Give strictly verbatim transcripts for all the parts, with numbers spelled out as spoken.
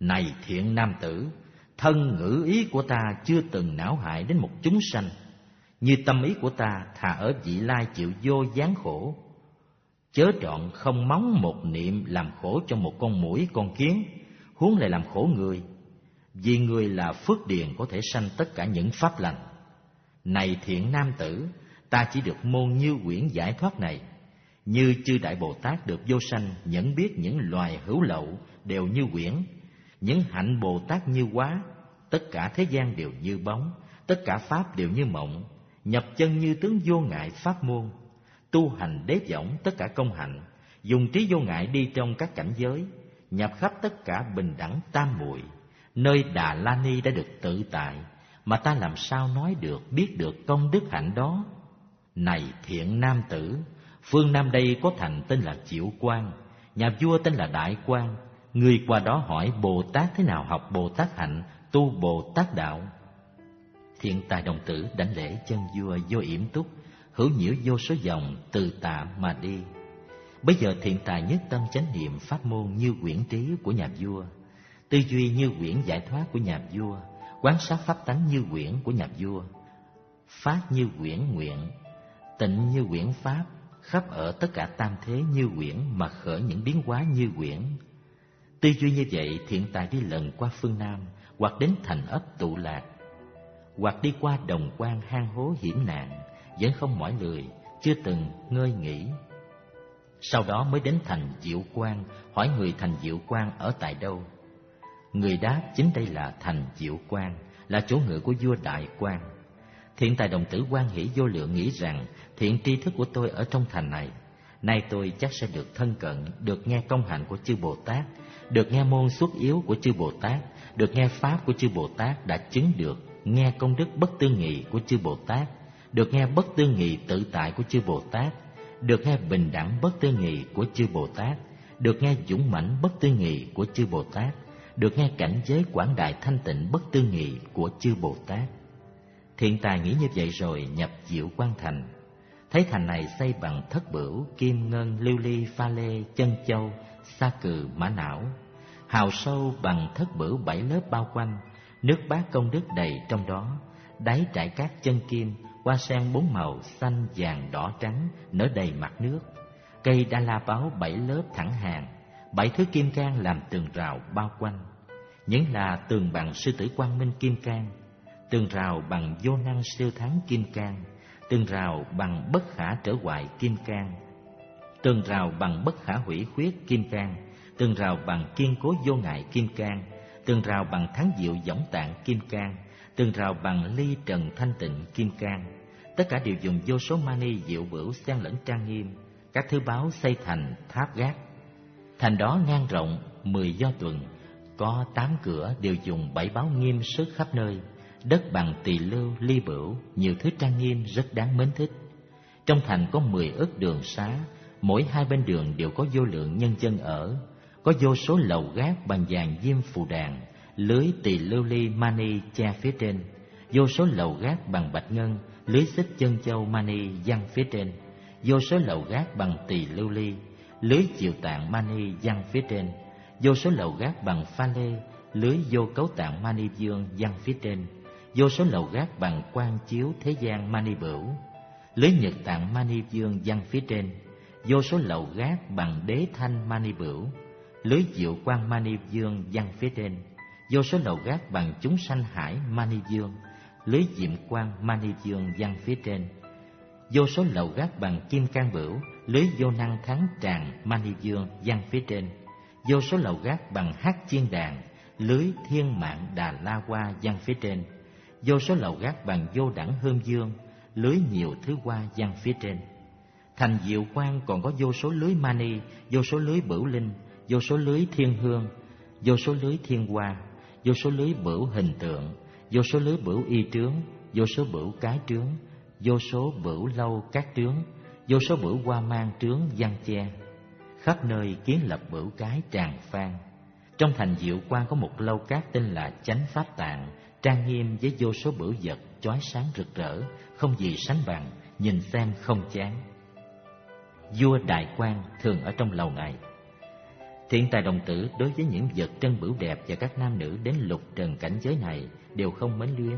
Này thiện nam tử, thân ngữ ý của ta chưa từng não hại đến một chúng sanh, như tâm ý của ta thà ở vị lai chịu vô gián khổ. Chớ trọn không móng một niệm làm khổ cho một con muỗi con kiến, huống lại làm khổ người. Vì người là phước điền có thể sanh tất cả những pháp lành. Này thiện nam tử, ta chỉ được môn Như Quyển giải thoát này. Như chư Đại Bồ Tát được vô sanh nhận biết những loài hữu lậu đều như quyển, những hạnh Bồ Tát như hóa, tất cả thế gian đều như bóng, tất cả pháp đều như mộng, nhập chân như tướng vô ngại pháp môn, tu hành đế võng tất cả công hạnh, dùng trí vô ngại đi trong các cảnh giới, nhập khắp tất cả bình đẳng tam muội. Nơi Đà La Ni đã được tự tại, mà ta làm sao nói được biết được công đức hạnh đó. Này thiện nam tử, phương Nam đây có thành tên là Diệu Quang, nhà vua tên là Đại Quang. Người qua đó hỏi Bồ Tát thế nào học Bồ Tát hạnh, tu Bồ Tát đạo. Thiện tài đồng tử đảnh lễ chân vua vô yểm túc, hữu nhiễu vô số dòng từ tạ mà đi. Bây giờ thiện tài nhất tâm chánh niệm pháp môn Như Quyển trí của nhà vua, tư duy Như Quyển giải thoát của nhà vua, quán sát pháp tánh Như Quyển của nhà vua, phát Như Quyển nguyện, tịnh Như Quyển pháp, khắp ở tất cả tam thế Như Quyển mà khởi những biến hóa Như Quyển. Tư duy như vậy, thiện tài đi lần qua phương Nam, hoặc đến thành ấp tụ lạc, hoặc đi qua đồng quan hang hố hiểm nạn, vẫn không mỏi lười, chưa từng ngơi nghỉ. Sau đó mới đến thành Diệu Quang, hỏi người thành Diệu Quang ở tại đâu. Người đáp chính đây là thành Diệu Quang, là chỗ ngự của vua Đại Quang. Thiện tài đồng tử hoan hỷ vô lượng, nghĩ rằng thiện tri thức của tôi ở trong thành này, nay tôi chắc sẽ được thân cận, được nghe công hạnh của chư Bồ Tát, được nghe môn xuất yếu của chư Bồ Tát, được nghe pháp của chư Bồ Tát đã chứng được, nghe công đức bất tư nghị của chư Bồ Tát, được nghe bất tư nghị tự tại của chư Bồ Tát, được nghe bình đẳng bất tư nghị của chư Bồ Tát, được nghe dũng mãnh bất tư nghị của chư Bồ Tát, được nghe cảnh giới quảng đại thanh tịnh bất tư nghị của chư Bồ Tát. Thiện tài nghĩ như vậy rồi nhập Diệu Quang thành. Thấy thành này xây bằng thất bửu, kim ngân, lưu ly, pha lê, chân châu, sa cừ, mã não, hào sâu bằng thất bửu bảy lớp bao quanh, nước bát công đức đầy trong đó, đáy trải cát chân kim, hoa sen bốn màu xanh, vàng, đỏ, trắng nở đầy mặt nước, cây đa la báo bảy lớp thẳng hàng, bảy thứ kim cang làm tường rào bao quanh. Những là tường bằng sư tử quang minh kim cang, tường rào bằng vô năng siêu thắng kim cang, tường rào bằng bất khả trở hoại kim cang, tường rào bằng bất khả hủy khuyết kim cang, tường rào bằng kiên cố vô ngại kim cang, tường rào bằng thắng diệu võng tạng kim cang, tường rào bằng ly trần thanh tịnh kim cang. Tất cả đều dùng vô số mani diệu bửu xen lẫn trang nghiêm, các thứ báu xây thành tháp gác. Thành đó ngang rộng mười do tuần, có tám cửa, đều dùng bảy báu nghiêm sức khắp nơi. Đất bằng tỳ lưu, ly bửu, nhiều thứ trang nghiêm rất đáng mến thích. Trong thành có mười ức đường xá, mỗi hai bên đường đều có vô lượng nhân dân ở. Có vô số lầu gác bằng vàng diêm phù đàn, lưới tỳ lưu ly mani che phía trên. Vô số lầu gác bằng bạch ngân, lưới xích chân châu mani giăng phía trên. Vô số lầu gác bằng tỳ lưu ly, lưới chiều tạng mani giăng phía trên. Vô số lầu gác bằng pha lê, lưới vô cấu tạng mani dương giăng phía trên. Vô số lầu gác bằng quan chiếu thế gian mani bửu, lưới nhật tạng mani dương giăng phía trên. Vô số lầu gác bằng đế thanh mani bửu, lưới diệu quang mani dương giăng phía trên. Vô số lầu gác bằng chúng sanh hải mani dương, lưới diệm quang mani dương giăng phía trên. Vô số lầu gác bằng kim cang bửu, lưới vô năng thắng tràng mani dương giăng phía trên. Vô số lầu gác bằng hắc chiên đàn, lưới thiên mạng đà la hoa giăng phía trên. Vô số lầu gác bằng vô đẳng hương dương, lưới nhiều thứ hoa giăng phía trên. Thành Diệu Quang còn có vô số lưới mani, vô số lưới bửu linh, vô số lưới thiên hương, vô số lưới thiên hoa, vô số lưới bửu hình tượng, vô số lưới bửu y trướng, vô số bửu cái trướng, vô số bửu lâu các trướng, vô số bửu hoa mang trướng giăng che. Khắp nơi kiến lập bửu cái tràng phan. Trong thành Diệu Quang có một lâu cát tên là Chánh Pháp Tạng, trang nghiêm với vô số bửu vật chói sáng rực rỡ, không gì sánh bằng, nhìn xem không chán. Vua Đại Quang thường ở trong lầu này. Thiện tài đồng tử đối với những vật trân bửu đẹp và các nam nữ đến lục trần cảnh giới này đều không mến luyến.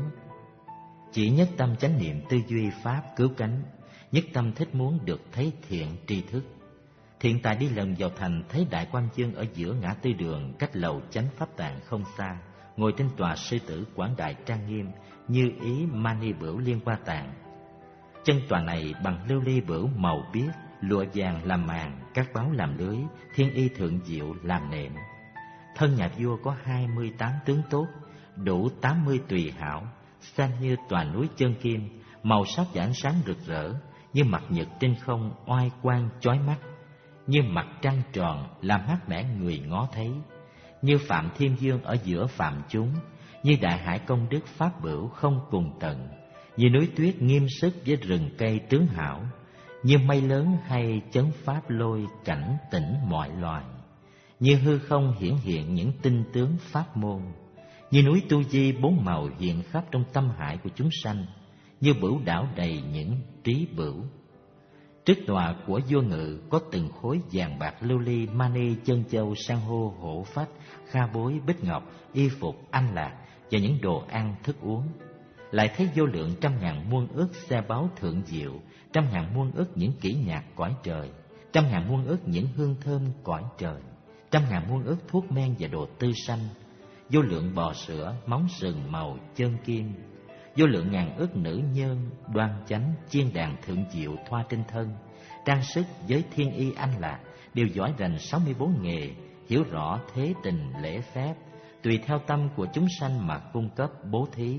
Chỉ nhất tâm chánh niệm tư duy pháp cứu cánh, nhất tâm thích muốn được thấy thiện tri thức. Thiện tài đi lần vào thành, thấy Đại Quang Vương ở giữa ngã tư đường, cách lầu chánh pháp tạng không xa, ngồi trên tòa sư tử quảng đại trang nghiêm, như ý mani bửu liên hoa tạng. Chân tòa này bằng lưu ly bửu màu biếc, lụa vàng làm màn, cát báo làm lưới, thiên y thượng diệu làm nệm. Thân nhà vua có hai mươi tám tướng tốt, đủ tám mươi tùy hảo, xanh như tòa núi chân kim, màu sắc và ánh sáng rực rỡ, như mặt nhật trên không oai quang chói mắt, như mặt trăng tròn làm mát mẻ người ngó thấy, như Phạm Thiên Dương ở giữa phạm chúng, như đại hải công đức pháp bửu không cùng tận, như núi tuyết nghiêm sức với rừng cây trướng hảo, như mây lớn hay chấn pháp lôi cảnh tỉnh mọi loài, như hư không hiển hiện những tinh tướng pháp môn, như núi Tu Di bốn màu hiện khắp trong tâm hải của chúng sanh, như bửu đảo đầy những trí bửu. Trước tòa của vua Ngự có từng khối vàng bạc lưu ly mani chân châu san hô hổ phách kha bối bích ngọc y phục anh lạc và những đồ ăn thức uống. Lại thấy vô lượng trăm ngàn muôn ước xe báu thượng diệu, trăm ngàn muôn ước những kỹ nhạc cõi trời, trăm ngàn muôn ước những hương thơm cõi trời, trăm ngàn muôn ước thuốc men và đồ tư sanh, vô lượng bò sữa móng sừng màu chân kim, vô lượng ngàn ước nữ nhân đoan chánh chiên đàn thượng diệu thoa trên thân, trang sức với thiên y anh lạc, đều giỏi rành sáu mươi bốn nghề, hiểu rõ thế tình lễ phép, tùy theo tâm của chúng sanh mà cung cấp bố thí.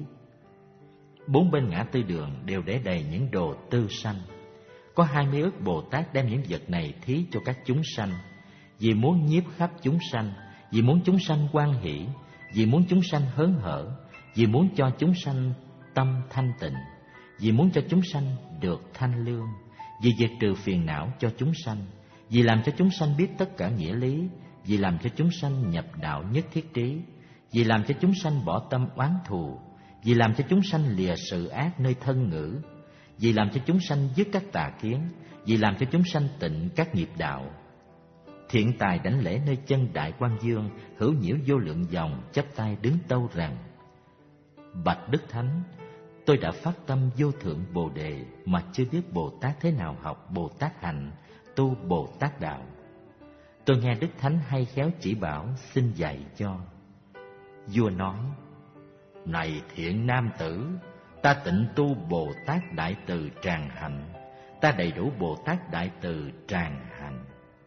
Bốn bên ngã tư đường đều để đầy những đồ tư sanh. Có hai mươi ức Bồ Tát đem những vật này thí cho các chúng sanh, vì muốn nhiếp khắp chúng sanh, vì muốn chúng sanh hoan hỷ, vì muốn chúng sanh hớn hở, vì muốn cho chúng sanh tâm thanh tịnh, vì muốn cho chúng sanh được thanh lương, vì diệt trừ phiền não cho chúng sanh, vì làm cho chúng sanh biết tất cả nghĩa lý, vì làm cho chúng sanh nhập đạo nhất thiết trí, vì làm cho chúng sanh bỏ tâm oán thù, vì làm cho chúng sanh lìa sự ác nơi thân ngữ, vì làm cho chúng sanh dứt các tà kiến, vì làm cho chúng sanh tịnh các nghiệp đạo. Thiện tài đảnh lễ nơi chân Đại Quang Vương, hữu nhiễu vô lượng dòng chắp tay đứng tâu rằng: Bạch Đức Thánh, tôi đã phát tâm vô thượng Bồ Đề mà chưa biết Bồ Tát thế nào học Bồ Tát hạnh, tu Bồ Tát đạo. Tôi nghe Đức Thánh hay khéo chỉ bảo, xin dạy cho. Vua nói: Này thiện nam tử, ta tịnh tu Bồ Tát đại từ tràng hạnh, ta đầy đủ Bồ Tát đại từ tràng hạnh.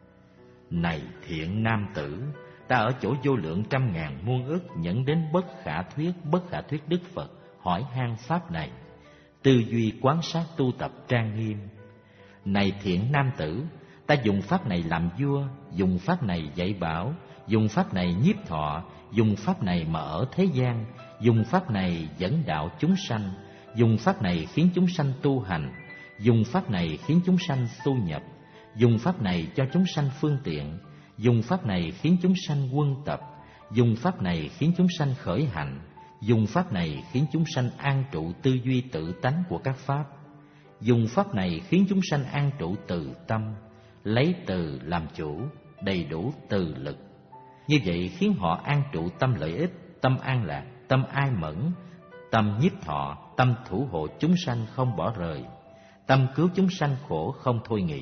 Này thiện nam tử, ta ở chỗ vô lượng trăm ngàn muôn ức nhận đến bất khả thuyết bất khả thuyết Đức Phật, hỏi han pháp này, tư duy quán sát tu tập trang nghiêm. Này thiện nam tử, ta dùng pháp này làm vua, dùng pháp này dạy bảo, dùng pháp này nhiếp thọ, dùng pháp này mà ở thế gian, dùng pháp này dẫn đạo chúng sanh, dùng pháp này khiến chúng sanh tu hành, dùng pháp này khiến chúng sanh tu nhập, dùng pháp này cho chúng sanh phương tiện, dùng pháp này khiến chúng sanh quân tập, dùng pháp này khiến chúng sanh khởi hạnh, dùng pháp này khiến chúng sanh an trụ tư duy tự tánh của các pháp, dùng pháp này khiến chúng sanh an trụ từ tâm, lấy từ làm chủ, đầy đủ từ lực. Như vậy khiến họ an trụ tâm lợi ích, tâm an lạc, tâm ai mẫn, tâm nhiếp thọ, tâm thủ hộ chúng sanh không bỏ rời, tâm cứu chúng sanh khổ không thôi nghĩ.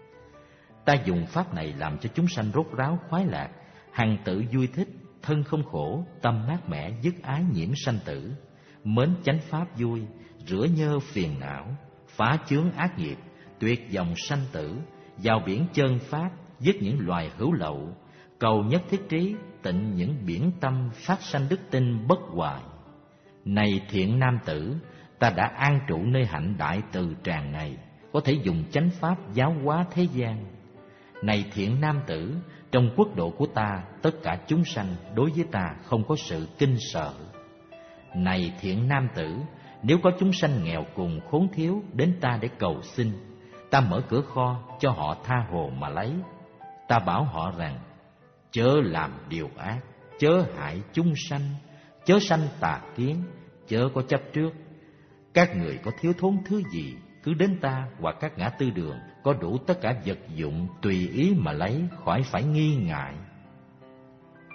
Ta dùng pháp này làm cho chúng sanh rốt ráo khoái lạc, hằng tự vui thích, thân không khổ, tâm mát mẻ, dứt ái nhiễm sanh tử, mến chánh pháp vui, rửa nhơ phiền não, phá chướng ác nghiệp, tuyệt vọng sanh tử, vào biển chân pháp, dứt những loài hữu lậu, cầu nhất thiết trí, tịnh những biển tâm, phát sanh đức tin bất hoại. Này thiện nam tử, ta đã an trụ nơi hạnh đại từ tràng này, có thể dùng chánh pháp giáo hóa thế gian. Này thiện nam tử, trong quốc độ của ta, tất cả chúng sanh đối với ta không có sự kinh sợ. Này thiện nam tử, nếu có chúng sanh nghèo cùng khốn thiếu đến ta để cầu xin, ta mở cửa kho cho họ tha hồ mà lấy. Ta bảo họ rằng: chớ làm điều ác, chớ hại chúng sanh, chớ sanh tà kiến, chớ có chấp trước. Các người có thiếu thốn thứ gì, cứ đến ta hoặc các ngã tư đường, có đủ tất cả vật dụng tùy ý mà lấy, khỏi phải nghi ngại.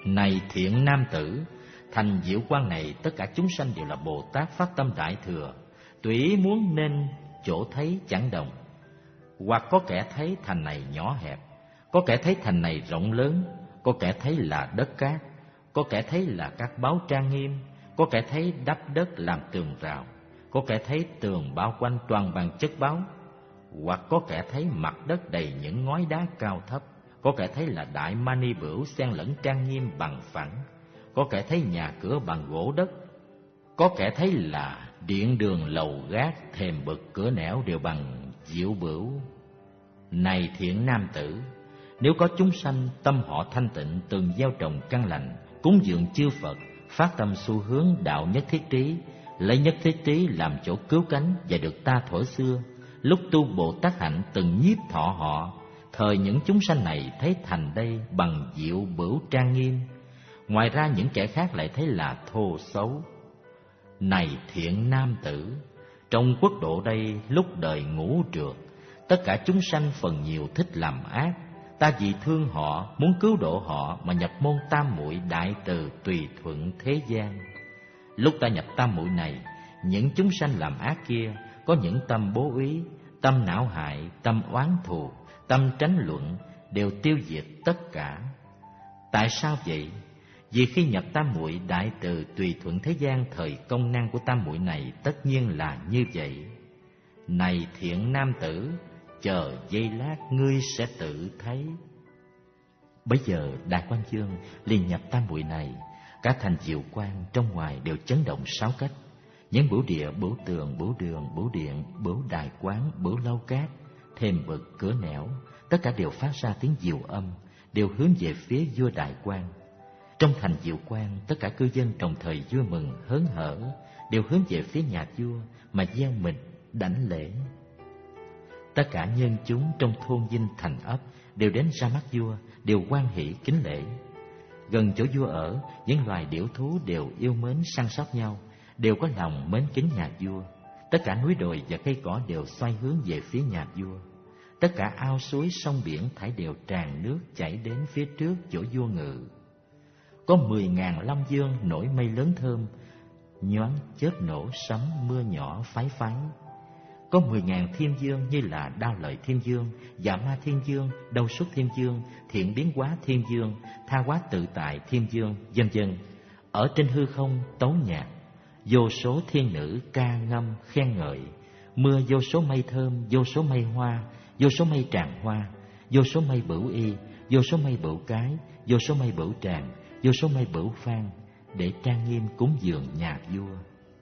Này thiện nam tử, thành diệu quan này tất cả chúng sanh đều là Bồ Tát phát tâm đại thừa, tùy ý muốn nên chỗ thấy chẳng đồng. Hoặc có kẻ thấy thành này nhỏ hẹp, có kẻ thấy thành này rộng lớn, có kẻ thấy là đất cát, có kẻ thấy là các báu trang nghiêm, có kẻ thấy đắp đất làm tường rào, có kẻ thấy tường bao quanh toàn bằng chất báu, hoặc có kẻ thấy mặt đất đầy những ngói đá cao thấp, có kẻ thấy là đại mani bửu xen lẫn trang nghiêm bằng phẳng, có kẻ thấy nhà cửa bằng gỗ đất, có kẻ thấy là điện đường lầu gác thềm bực cửa nẻo đều bằng diệu bửu. Này thiện nam tử, nếu có chúng sanh tâm họ thanh tịnh, từng gieo trồng căn lành, cúng dường chư Phật, phát tâm xu hướng đạo nhất thiết trí, lấy nhất thiết trí làm chỗ cứu cánh và được ta thuở xưa, lúc tu Bồ Tát hạnh từng nhiếp thọ họ, thời những chúng sanh này thấy thành đây bằng diệu bửu trang nghiêm. Ngoài ra những kẻ khác lại thấy là thô xấu. Này thiện nam tử, trong quốc độ đây lúc đời ngũ trượt, tất cả chúng sanh phần nhiều thích làm ác. Ta vì thương họ, muốn cứu độ họ mà nhập môn tam muội đại từ tùy thuận thế gian. Lúc ta nhập tam muội này, những chúng sanh làm ác kia có những tâm bố ý, tâm não hại, tâm oán thù, tâm tránh luận, đều tiêu diệt tất cả. Tại sao vậy? Vì khi nhập tam muội đại từ tùy thuận thế gian, thời công năng của tam muội này tất nhiên là như vậy. Này thiện nam tử, chờ giây lát ngươi sẽ tự thấy. Bấy giờ Đại Quang Vương liền nhập tam muội này, cả thành diệu quang trong ngoài đều chấn động sáu cách. Những bửu địa, bửu tường, bửu đường, bửu điện, bửu đài quán, bửu lâu cát, thềm bực, cửa nẻo, tất cả đều phát ra tiếng diệu âm, đều hướng về phía vua Đại Quang. Trong thành diệu quang, tất cả cư dân trong thời vui mừng hớn hở, đều hướng về phía nhà vua mà gieo mình đảnh lễ. Tất cả nhân chúng trong thôn dinh thành ấp đều đến ra mắt vua, đều hoan hỷ kính lễ. Gần chỗ vua ở, những loài điểu thú đều yêu mến săn sóc nhau, đều có lòng mến kính nhà vua. Tất cả núi đồi và cây cỏ đều xoay hướng về phía nhà vua. Tất cả ao suối sông biển thảy đều tràn nước chảy đến phía trước chỗ vua ngự. Có mười ngàn long dương nổi mây lớn thơm, nhoáng chớp nổ sấm mưa nhỏ phái phái. Có mười ngàn thiên dương như là Đao Lợi Thiên Dương, Dạ Ma Thiên Dương, Đâu Xuất Thiên Dương, Thiện Biến Hóa Thiên Dương, Tha Hóa Tự Tại Thiên Dương, vân vân. Ở trên hư không tấu nhạc, vô số thiên nữ ca ngâm khen ngợi, mưa vô số mây thơm, vô số mây hoa, vô số mây tràng hoa, vô số mây bửu y, vô số mây bửu cái, vô số mây bửu tràng, vô số mây bửu phan, để trang nghiêm cúng dường nhà vua.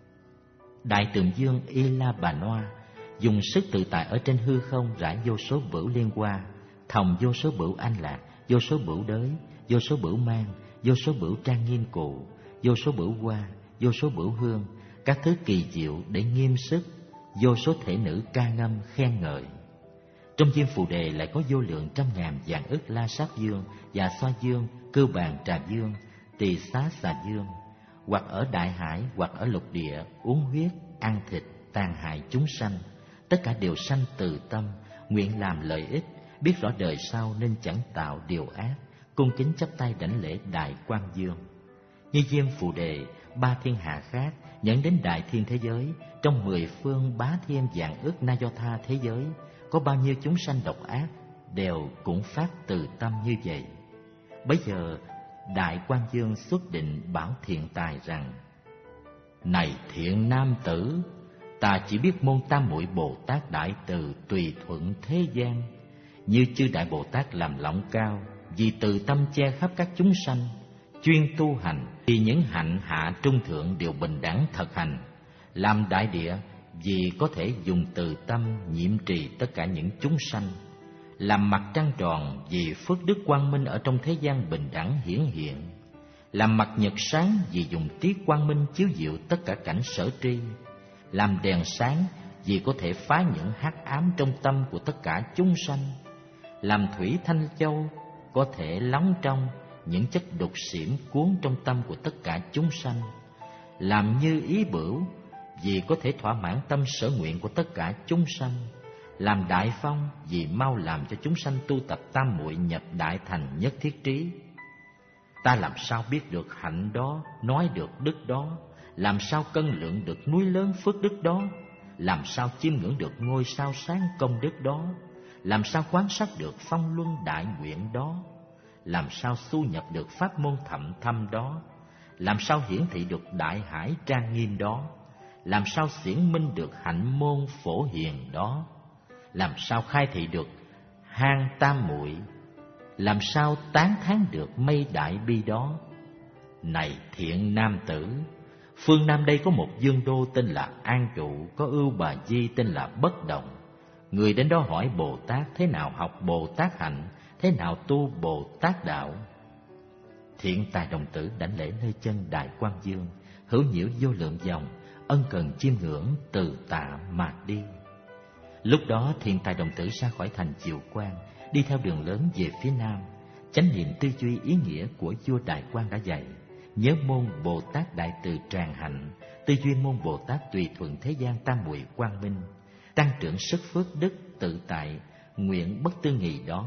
Đại Tường Dương Y La Bà Noa dùng sức tự tại ở trên hư không rải vô số bửu liên hoa, thòng vô số bửu anh lạc, vô số bửu đới, vô số bửu mang, vô số bửu trang nghiêm cụ, vô số bửu hoa, vô số bửu hương, các thứ kỳ diệu để nghiêm sức, vô số thể nữ ca ngâm khen ngợi. Trong diêm phù đề lại có vô lượng trăm ngàn vạn ức La Sát Dương, Dạ Xoa Dương, Cưu Bàn Trà Dương, Tỳ Xá Xà Dương, hoặc ở đại hải, hoặc ở lục địa, uống huyết, ăn thịt, tàn hại chúng sanh. Tất cả đều sanh từ tâm, nguyện làm lợi ích, biết rõ đời sau nên chẳng tạo điều ác, cung kính chắp tay đảnh lễ Đại Quang Dương. Như diêm phù đề, ba thiên hạ khác nhận đến đại thiên thế giới, trong mười phương bá thiên vạn ức na do tha thế giới, có bao nhiêu chúng sanh độc ác đều cũng phát từ tâm như vậy. Bấy giờ Đại Quang Dương xuất định bảo thiện tài rằng: Này thiện nam tử, ta chỉ biết môn tam muội Bồ Tát đại từ tùy thuận thế gian, như chư đại Bồ Tát làm lọng cao, vì từ tâm che khắp các chúng sanh, chuyên tu hành, thì những hạnh hạ trung thượng đều bình đẳng thật hành. Làm đại địa, vì có thể dùng từ tâm nhiễm trì tất cả những chúng sanh. Làm mặt trăng tròn, vì phước đức quang minh ở trong thế gian bình đẳng hiển hiện. Làm mặt nhật sáng, vì dùng trí quang minh chiếu diệu tất cả cảnh sở tri. Làm đèn sáng, vì có thể phá những hắc ám trong tâm của tất cả chúng sanh. Làm thủy thanh châu, có thể lắng trong những chất đục xỉm cuốn trong tâm của tất cả chúng sanh. Làm như ý bửu, vì có thể thỏa mãn tâm sở nguyện của tất cả chúng sanh. Làm đại phong, vì mau làm cho chúng sanh tu tập tam muội nhập đại thành nhất thiết trí. Ta làm sao biết được hạnh đó, nói được đức đó? Làm sao cân lượng được núi lớn phước đức đó? Làm sao chiêm ngưỡng được ngôi sao sáng công đức đó? Làm sao quán sát được phong luân đại nguyện đó? Làm sao xu nhập được pháp môn thậm thâm đó? Làm sao hiển thị được đại hải trang nghiêm đó? Làm sao xiển minh được hạnh môn phổ hiền đó? Làm sao khai thị được hang tam muội? Làm sao tán thán được mây đại bi đó? Này thiện nam tử, phương Nam đây có một dương đô tên là An Trụ, có Ưu Bà Di tên là Bất Động. Người đến đó hỏi Bồ Tát thế nào học Bồ Tát hạnh, thế nào tu Bồ Tát đạo. Thiện tài đồng tử đảnh lễ nơi chân Đại Quang Dương, hữu nhiễu vô lượng dòng, ân cần chiêm ngưỡng từ tạ mà đi. Lúc đó thiện tài đồng tử ra khỏi thành Diệu Quang, đi theo đường lớn về phía nam. Chánh niệm tư duy ý nghĩa của vua Đại Quang đã dạy, nhớ môn Bồ Tát Đại Từ Tràng Hạnh, tư duy môn Bồ Tát Tùy Thuận Thế Gian Tam Muội Quang Minh, tăng trưởng sức phước đức tự tại, nguyện bất tư nghị đó,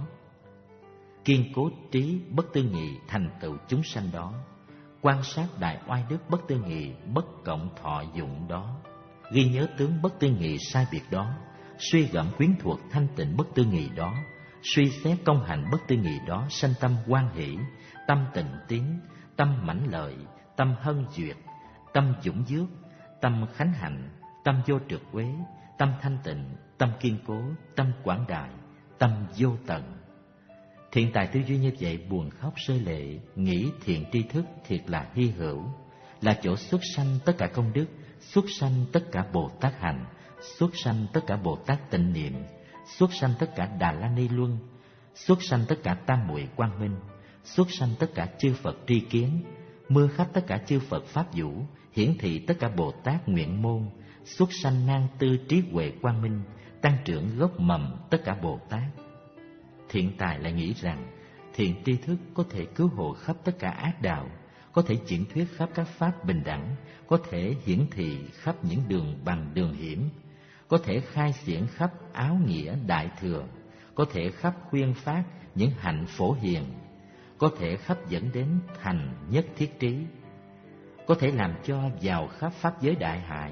kiên cố trí bất tư nghị thành tựu chúng sanh đó, quan sát đại oai đức bất tư nghị bất cộng thọ dụng đó, ghi nhớ tướng bất tư nghị sai biệt đó, suy gẫm quyến thuộc thanh tịnh bất tư nghị đó, suy xét công hành bất tư nghị đó, sanh tâm hoan hỷ, tâm tịnh tín, tâm mãnh lợi, tâm hân duyệt, tâm dũng dước, tâm khánh hạnh, tâm vô trượt uế, tâm thanh tịnh, tâm kiên cố, tâm quảng đại, tâm vô tận. Thiện tài tư duy như vậy buồn khóc rơi lệ, nghĩ thiện tri thức thiệt là hy hữu, là chỗ xuất sanh tất cả công đức, xuất sanh tất cả Bồ Tát hạnh, xuất sanh tất cả Bồ Tát tịnh niệm, xuất sanh tất cả Đà La Ni Luân, xuất sanh tất cả Tam Muội Quang Minh, xuất sanh tất cả chư Phật tri kiến, mưa khắp tất cả chư Phật pháp vũ, hiển thị tất cả Bồ Tát nguyện môn, xuất sanh nan tư trí huệ quang minh, tăng trưởng gốc mầm tất cả Bồ Tát. Thiện tài lại nghĩ rằng thiện tri thức có thể cứu hộ khắp tất cả ác đạo, có thể diễn thuyết khắp các pháp bình đẳng, có thể hiển thị khắp những đường bằng đường hiểm, có thể khai diễn khắp áo nghĩa đại thừa, có thể khắp khuyên phát những hạnh phổ hiền, có thể khắp dẫn đến thành nhất thiết trí, có thể làm cho vào khắp pháp giới đại hải,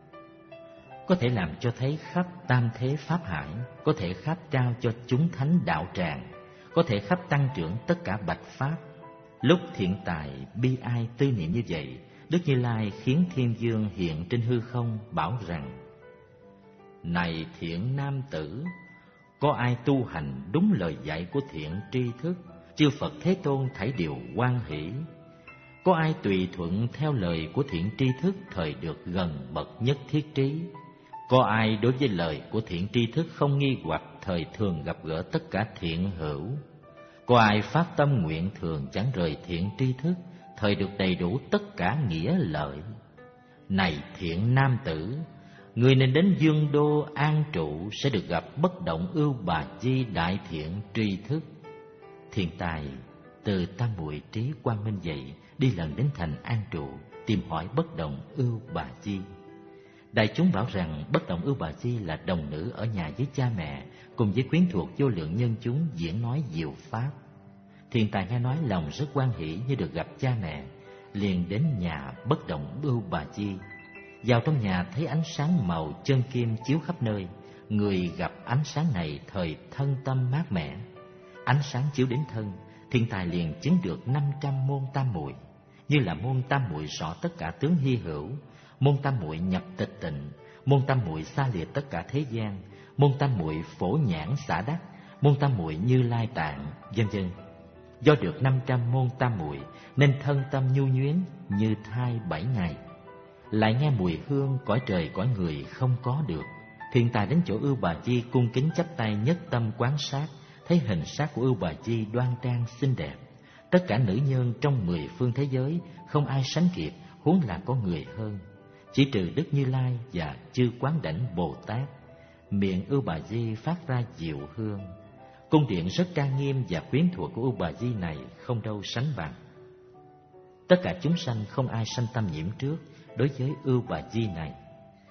có thể làm cho thấy khắp tam thế pháp hải, có thể khắp trao cho chúng thánh đạo tràng, có thể khắp tăng trưởng tất cả bạch pháp. Lúc thiện tài bi ai tư niệm như vậy, Đức Như Lai khiến Thiên Dương hiện trên hư không bảo rằng: Này thiện nam tử, có ai tu hành đúng lời dạy của thiện tri thức, chư Phật Thế Tôn thảy đều hoan hỷ. Có ai tùy thuận theo lời của thiện tri thức, thời được gần bậc nhất thiết trí. Có ai đối với lời của thiện tri thức không nghi hoặc, thời thường gặp gỡ tất cả thiện hữu. Có ai phát tâm nguyện thường chẳng rời thiện tri thức, thời được đầy đủ tất cả nghĩa lợi. Này thiện nam tử, người nên đến Dương Đô An Trụ, sẽ được gặp Bất Động Ưu Bà Di đại thiện tri thức. Thiện tài từ Tam Muội trí quang minh dậy, đi lần đến thành An Trụ, tìm hỏi Bất Động Ưu Bà Di. Đại chúng bảo rằng Bất Động Ưu Bà Di là đồng nữ ở nhà với cha mẹ, cùng với quyến thuộc vô lượng nhân chúng diễn nói diệu pháp. Thiện tài nghe nói lòng rất hoan hỷ như được gặp cha mẹ, liền đến nhà Bất Động Ưu Bà Di. Vào trong nhà thấy ánh sáng màu chân kim chiếu khắp nơi, người gặp ánh sáng này thời thân tâm mát mẻ. Ánh sáng chiếu đến thân, thiện tài liền chứng được năm trăm môn tam muội, như là môn tam muội rõ tất cả tướng hy hữu, môn tam muội nhập tịch tịnh, môn tam muội xa lìa tất cả thế gian, môn tam muội phổ nhãn xả đắc, môn tam muội Như Lai Tạng, vân vân. Do được năm trăm môn tam muội nên thân tâm nhu nhuyến như thai bảy ngày. Lại nghe mùi hương cõi trời cõi người không có được. Thiện tài đến chỗ Ưu Bà Di cung kính chắp tay nhất tâm quán sát, thấy hình sắc của Ưu Bà Di đoan trang xinh đẹp. Tất cả nữ nhân trong mười phương thế giới không ai sánh kịp, huống là có người hơn. Chỉ trừ Đức Như Lai và chư Quán Đảnh Bồ Tát, miệng Ưu Bà Di phát ra diệu hương. Cung điện rất trang nghiêm và quyến thuộc của Ưu Bà Di này không đâu sánh bằng. Tất cả chúng sanh không ai sanh tâm nhiễm trước đối với Ưu Bà Di này.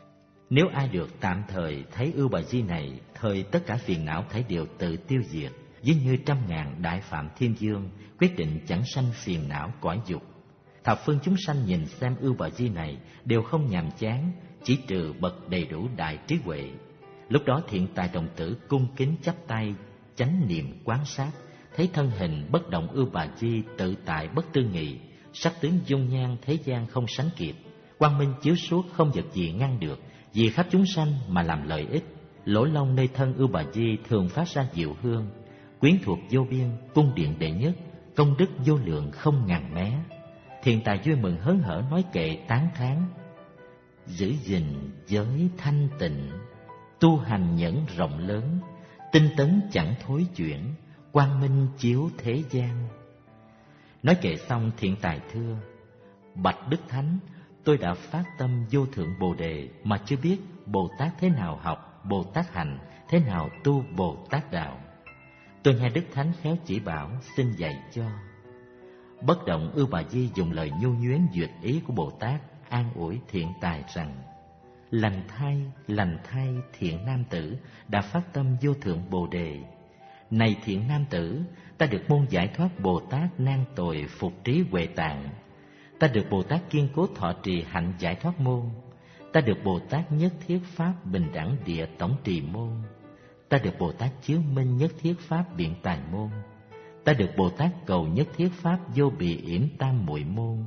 Nếu ai được tạm thời thấy Ưu Bà Di này, thời tất cả phiền não thấy đều tự tiêu diệt, ví như trăm ngàn đại phạm thiên dương quyết định chẳng sanh phiền não cõi dục. Thập phương chúng sanh nhìn xem Ưu Bà Di này đều không nhàm chán, chỉ trừ bậc đầy đủ đại trí huệ. Lúc đó thiện tài đồng tử cung kính chắp tay, chánh niệm quán sát, thấy thân hình bất động Ưu Bà Di tự tại bất tư nghị, sắc tướng dung nhan thế gian không sánh kịp, quang minh chiếu suốt không vật gì ngăn được, vì khắp chúng sanh mà làm lợi ích. Lỗ long nơi thân Ưu Bà Di thường phát ra diệu hương, quyến thuộc vô biên, cung điện đệ nhất, công đức vô lượng không ngàn mé. Thiện tài vui mừng hớn hở nói kệ tán thán: giữ gìn giới thanh tịnh, tu hành nhẫn rộng lớn, tinh tấn chẳng thối chuyển, quang minh chiếu thế gian. Nói kệ xong, thiện tài thưa: bạch Đức Thánh, tôi đã phát tâm vô thượng Bồ Đề mà chưa biết Bồ Tát thế nào học Bồ Tát hành, thế nào tu Bồ Tát đạo. Tôi nghe Đức Thánh khéo chỉ bảo, xin dạy cho. Bất động Ưu Bà Di dùng lời nhu nhuyến duyệt ý của Bồ Tát, an ủi thiện tài rằng: lành thay, lành thay thiện nam tử đã phát tâm vô thượng Bồ Đề. Này thiện nam tử, ta được môn giải thoát Bồ Tát nan tồi phục trí huệ tạng. Ta được Bồ Tát kiên cố thọ trì hạnh giải thoát môn. Ta được Bồ Tát nhất thiết pháp bình đẳng địa tổng trì môn. Ta được Bồ Tát chiếu minh nhất thiết pháp biện tài môn. Ta được Bồ Tát cầu nhất thiết pháp vô bì yểm tam muội môn.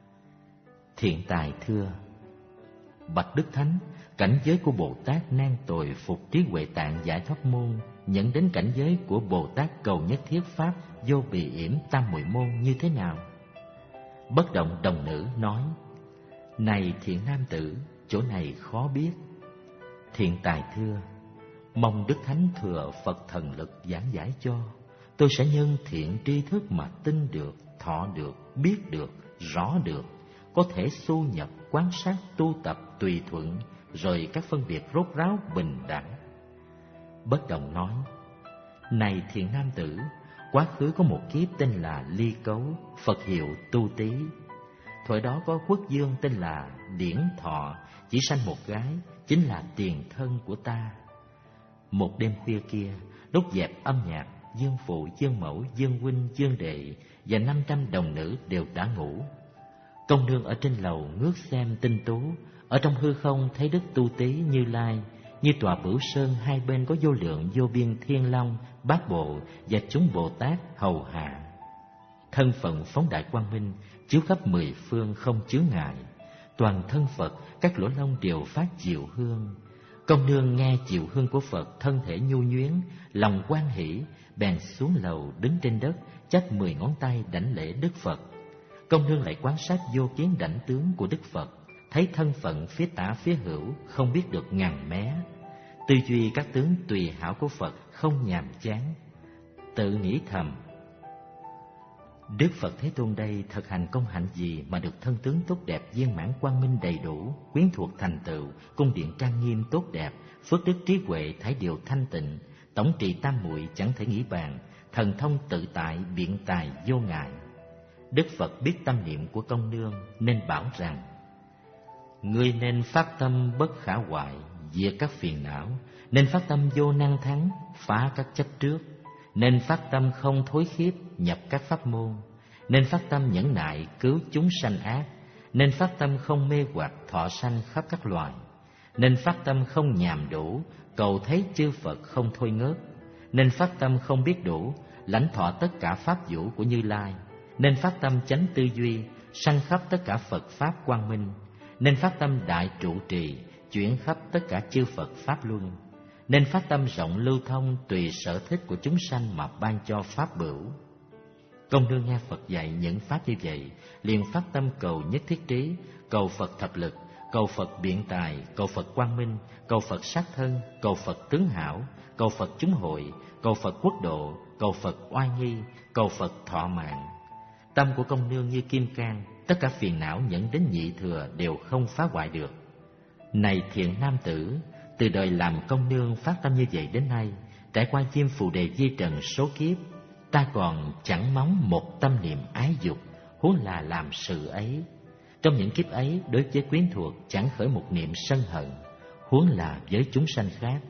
Thiện tài thưa: bạch Đức Thánh, cảnh giới của Bồ Tát nan tồi phục trí huệ tạng giải thoát môn nhận đến cảnh giới của Bồ Tát cầu nhất thiết pháp vô bì yểm tam muội môn như thế nào? Bất động đồng nữ nói: này thiện nam tử, chỗ này khó biết. Thiện tài thưa: mong Đức Thánh thừa Phật thần lực giảng giải cho, tôi sẽ nhân thiện tri thức mà tin được, thọ được, biết được, rõ được, có thể xu nhập, quan sát, tu tập tùy thuận, rồi các phân biệt rốt ráo bình đẳng. Bất động nói: này thiện nam tử, quá khứ có một kiếp tên là Ly Cấu, Phật hiệu Tu Tý. Thời đó có quốc vương tên là Điển Thọ, chỉ sanh một gái, chính là tiền thân của ta. Một đêm khuya kia, lúc dẹp âm nhạc, dương phụ, dương mẫu, dương huynh, dương đệ và năm trăm đồng nữ đều đã ngủ. Công nương ở trên lầu ngước xem tinh tú, ở trong hư không thấy Đức Tu Tý Như Lai, như tòa Bửu Sơn hai bên có vô lượng vô biên thiên long, bát bộ và chúng Bồ Tát hầu hạ. Thân phận phóng đại quang minh, chiếu khắp mười phương không chướng ngại. Toàn thân Phật, các lỗ lông đều phát diệu hương. Công nương nghe diệu hương của Phật, thân thể nhu nhuyến, lòng hoan hỷ, bèn xuống lầu đứng trên đất, chắp mười ngón tay đảnh lễ Đức Phật. Công nương lại quan sát vô kiến đảnh tướng của Đức Phật, thấy thân phận phía tả phía hữu không biết được ngàn mé. Tư duy các tướng tùy hảo của Phật không nhàm chán, tự nghĩ thầm: Đức Phật Thế Tôn đây thực hành công hạnh gì mà được thân tướng tốt đẹp, viên mãn quang minh đầy đủ, quyến thuộc thành tựu, cung điện trang nghiêm tốt đẹp, phước đức trí huệ thải điều thanh tịnh, tổng trì tam muội chẳng thể nghĩ bàn, thần thông tự tại biện tài vô ngại. Đức Phật biết tâm niệm của công nương nên bảo rằng: ngươi nên phát tâm bất khả hoại, diệt các phiền não, nên phát tâm vô năng thắng, phá các chấp trước, nên phát tâm không thối khiếp, nhập các pháp môn, nên phát tâm nhẫn nại, cứu chúng sanh ác, nên phát tâm không mê hoặc, thọ sanh khắp các loài, nên phát tâm không nhàm đủ, cầu thấy chư Phật không thôi ngớt, nên phát tâm không biết đủ, lãnh thọ tất cả pháp vũ của Như Lai, nên phát tâm chánh tư duy, sanh khắp tất cả Phật pháp quang minh, nên phát tâm đại trụ trì, chuyển khắp tất cả chư Phật pháp luân, nên phát tâm rộng lưu thông tùy sở thích của chúng sanh mà ban cho pháp bửu. Công nương nghe Phật dạy những pháp như vậy, liền phát tâm cầu nhất thiết trí, cầu Phật thập lực, cầu Phật biện tài, cầu Phật quang minh, cầu Phật sát thân, cầu Phật tướng hảo, cầu Phật chúng hội, cầu Phật quốc độ, cầu Phật oai nghi, cầu Phật thọ mạng. Tâm của công nương như kim cang, tất cả phiền não dẫn đến nhị thừa đều không phá hoại được. Này thiện nam tử, từ đời làm công nương phát tâm như vậy đến nay, trải qua chim phù đề di trần số kiếp, ta còn chẳng móng một tâm niệm ái dục, huống là làm sự ấy. Trong những kiếp ấy, đối với quyến thuộc chẳng khởi một niệm sân hận, huống là với chúng sanh khác.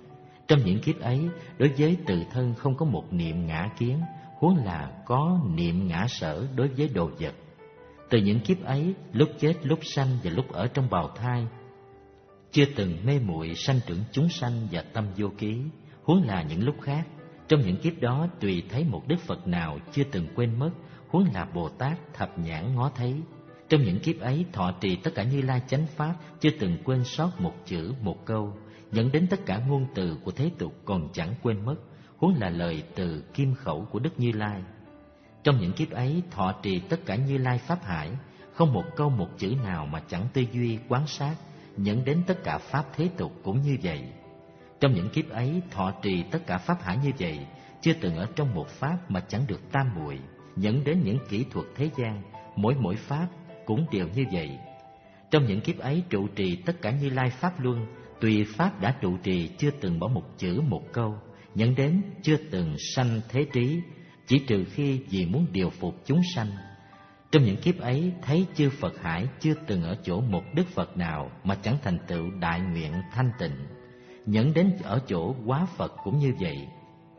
Trong những kiếp ấy, đối với tự thân không có một niệm ngã kiến, huống là có niệm ngã sở đối với đồ vật. Từ những kiếp ấy, lúc chết, lúc sanh và lúc ở trong bào thai, chưa từng mê muội sanh trưởng chúng sanh và tâm vô ký, huống là những lúc khác. Trong những kiếp đó, tùy thấy một đức Phật nào chưa từng quên mất, huống là Bồ Tát thập nhãn ngó thấy. Trong những kiếp ấy, thọ trì tất cả Như Lai chánh pháp, chưa từng quên sót một chữ, một câu, dẫn đến tất cả ngôn từ của thế tục còn chẳng quên mất, huống là lời từ kim khẩu của Đức Như Lai. Trong những kiếp ấy, thọ trì tất cả Như Lai pháp hải, không một câu một chữ nào mà chẳng tư duy quán sát, dẫn đến tất cả pháp thế tục cũng như vậy. Trong những kiếp ấy, thọ trì tất cả pháp hải như vậy, chưa từng ở trong một pháp mà chẳng được tam muội, dẫn đến những kỹ thuật thế gian, mỗi mỗi pháp cũng đều như vậy. Trong những kiếp ấy, trụ trì tất cả Như Lai pháp luân, tùy pháp đã trụ trì chưa từng bỏ một chữ một câu, dẫn đến chưa từng sanh thế trí, chỉ trừ khi vì muốn điều phục chúng sanh. Trong những kiếp ấy, thấy chư Phật hải chưa từng ở chỗ một Đức Phật nào mà chẳng thành tựu đại nguyện thanh tịnh, dẫn đến ở chỗ quá Phật cũng như vậy.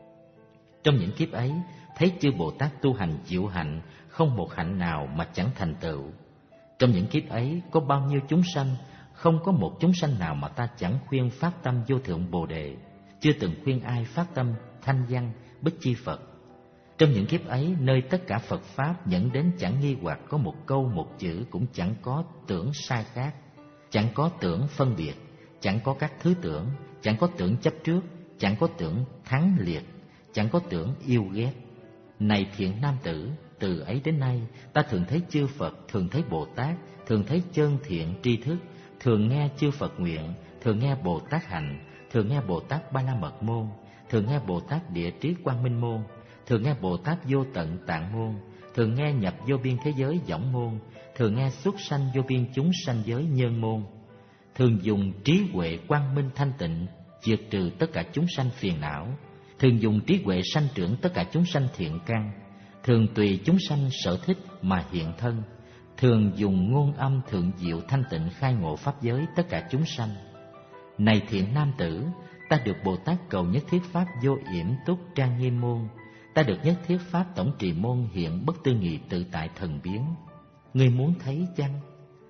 Trong những kiếp ấy, thấy chư Bồ Tát tu hành diệu hạnh, không một hạnh nào mà chẳng thành tựu. Trong những kiếp ấy, có bao nhiêu chúng sanh, không có một chúng sanh nào mà ta chẳng khuyên phát tâm vô thượng Bồ Đề, chưa từng khuyên ai phát tâm thanh văn bích chi Phật. Trong những kiếp ấy, nơi tất cả Phật Pháp dẫn đến chẳng nghi hoặc, có một câu một chữ cũng chẳng có tưởng sai khác, chẳng có tưởng phân biệt, chẳng có các thứ tưởng, chẳng có tưởng chấp trước, chẳng có tưởng thắng liệt, chẳng có tưởng yêu ghét. Này thiện nam tử, từ ấy đến nay, ta thường thấy chư Phật, thường thấy Bồ Tát, thường thấy chân thiện tri thức, thường nghe chư Phật nguyện, thường nghe Bồ Tát hành, thường nghe Bồ Tát Ba La Mật môn, thường nghe Bồ Tát Địa Trí Quang Minh môn, thường nghe Bồ Tát Vô Tận Tạng môn, thường nghe nhập vô biên thế giới võng môn, thường nghe xuất sanh vô biên chúng sanh giới nhân môn, thường dùng trí huệ quang minh thanh tịnh diệt trừ tất cả chúng sanh phiền não, thường dùng trí huệ sanh trưởng tất cả chúng sanh thiện căn, thường tùy chúng sanh sở thích mà hiện thân, thường dùng ngôn âm thượng diệu thanh tịnh khai ngộ pháp giới tất cả chúng sanh. Này thiện nam tử, ta được Bồ Tát cầu nhất thiết pháp vô yểm túc trang nghiêm môn, ta được nhất thiết pháp tổng trì môn hiện bất tư nghị tự tại thần biến. Ngươi muốn thấy chăng?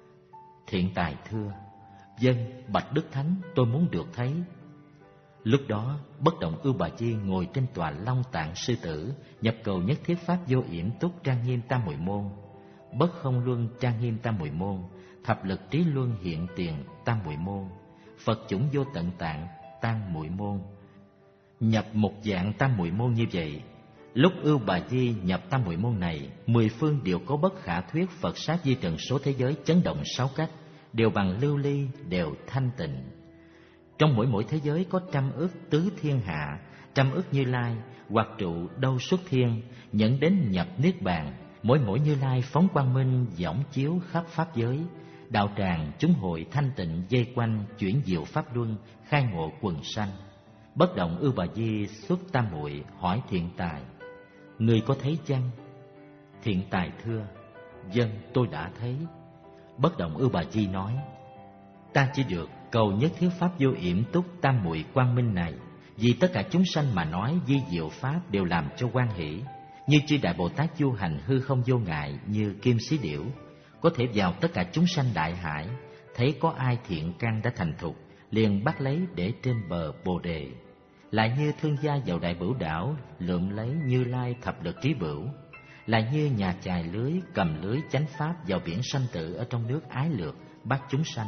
Thiện tài thưa: Vâng, bạch Đức Thánh, tôi muốn được thấy. Lúc đó, Bất Động Ưu Bà Di ngồi trên tòa Long Tạng sư tử, nhập cầu nhất thiết pháp vô yểm túc trang nghiêm tam muội môn, bất không luân trang nghiêm tam muội môn, thập lực trí luân hiện tiền tam muội môn, Phật chủng vô tận tạng tam muội môn. Nhập một dạng tam muội môn như vậy, lúc Ưu Bà Di nhập tam muội môn này, mười phương đều có bất khả thuyết Phật sát di trần số thế giới chấn động sáu cách, đều bằng lưu ly, đều thanh tịnh. Trong mỗi mỗi thế giới có trăm ức tứ thiên hạ, trăm ức Như Lai, hoặc trụ đâu xuất thiên, dẫn đến nhập niết bàn. Mỗi mỗi Như Lai phóng quang minh võng chiếu khắp pháp giới, đạo tràng chúng hội thanh tịnh dây quanh, chuyển diệu pháp luân, khai ngộ quần sanh. Bất Động Ưu Bà Di xuất tam muội hỏi thiện tài: Ngươi có thấy chăng? Thiện tài thưa: Vâng, tôi đã thấy. Bất Động Ưu Bà Di nói: Ta chỉ được cầu nhất thiết pháp vô yểm túc tam muội quang minh này, vì tất cả chúng sanh mà nói di diệu pháp đều làm cho hoan hỷ. Như chư Đại Bồ Tát du hành hư không vô ngại như kim xí điểu, có thể vào tất cả chúng sanh đại hải, thấy có ai thiện căn đã thành thục, liền bắt lấy để trên bờ Bồ Đề. Lại như thương gia vào Đại Bửu đảo, lượm lấy Như Lai thập lực trí bửu. Lại như nhà chài lưới cầm lưới chánh pháp vào biển sanh tử ở trong nước ái lược, bắt chúng sanh.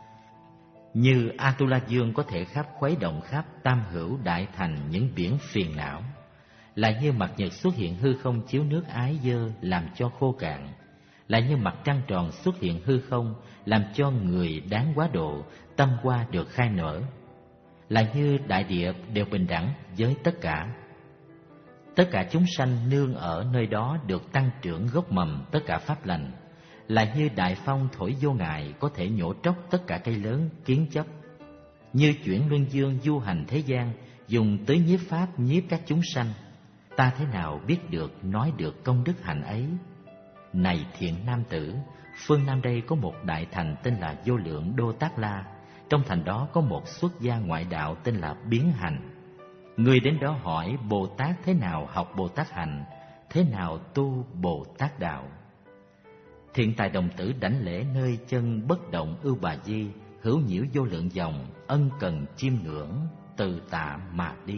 Như Atula Dương có thể khắp khuấy động khắp tam hữu đại thành những biển phiền não. Lại như mặt nhật xuất hiện hư không chiếu nước ái dơ làm cho khô cạn. Lại như mặt trăng tròn xuất hiện hư không làm cho người đáng quá độ tâm qua được khai nở. Lại như đại địa đều bình đẳng với tất cả. Tất cả chúng sanh nương ở nơi đó được tăng trưởng gốc mầm tất cả pháp lành. Lại như đại phong thổi vô ngại có thể nhổ tróc tất cả cây lớn kiến chấp. Như chuyển luân dương du hành thế gian, dùng tới nhiếp pháp nhiếp các chúng sanh. Ta thế nào biết được nói được công đức hạnh ấy? Này thiện nam tử, phương Nam đây có một đại thành tên là Vô Lượng Đô Tát La. Trong thành đó có một xuất gia ngoại đạo tên là Biến Hành. Người đến đó hỏi Bồ Tát thế nào học Bồ Tát hành, thế nào tu Bồ Tát đạo. Thiện tài đồng tử đảnh lễ nơi chân bất động Ưu Bà Di, hữu nhiễu vô lượng dòng, ân cần chiêm ngưỡng, từ tạ mà đi.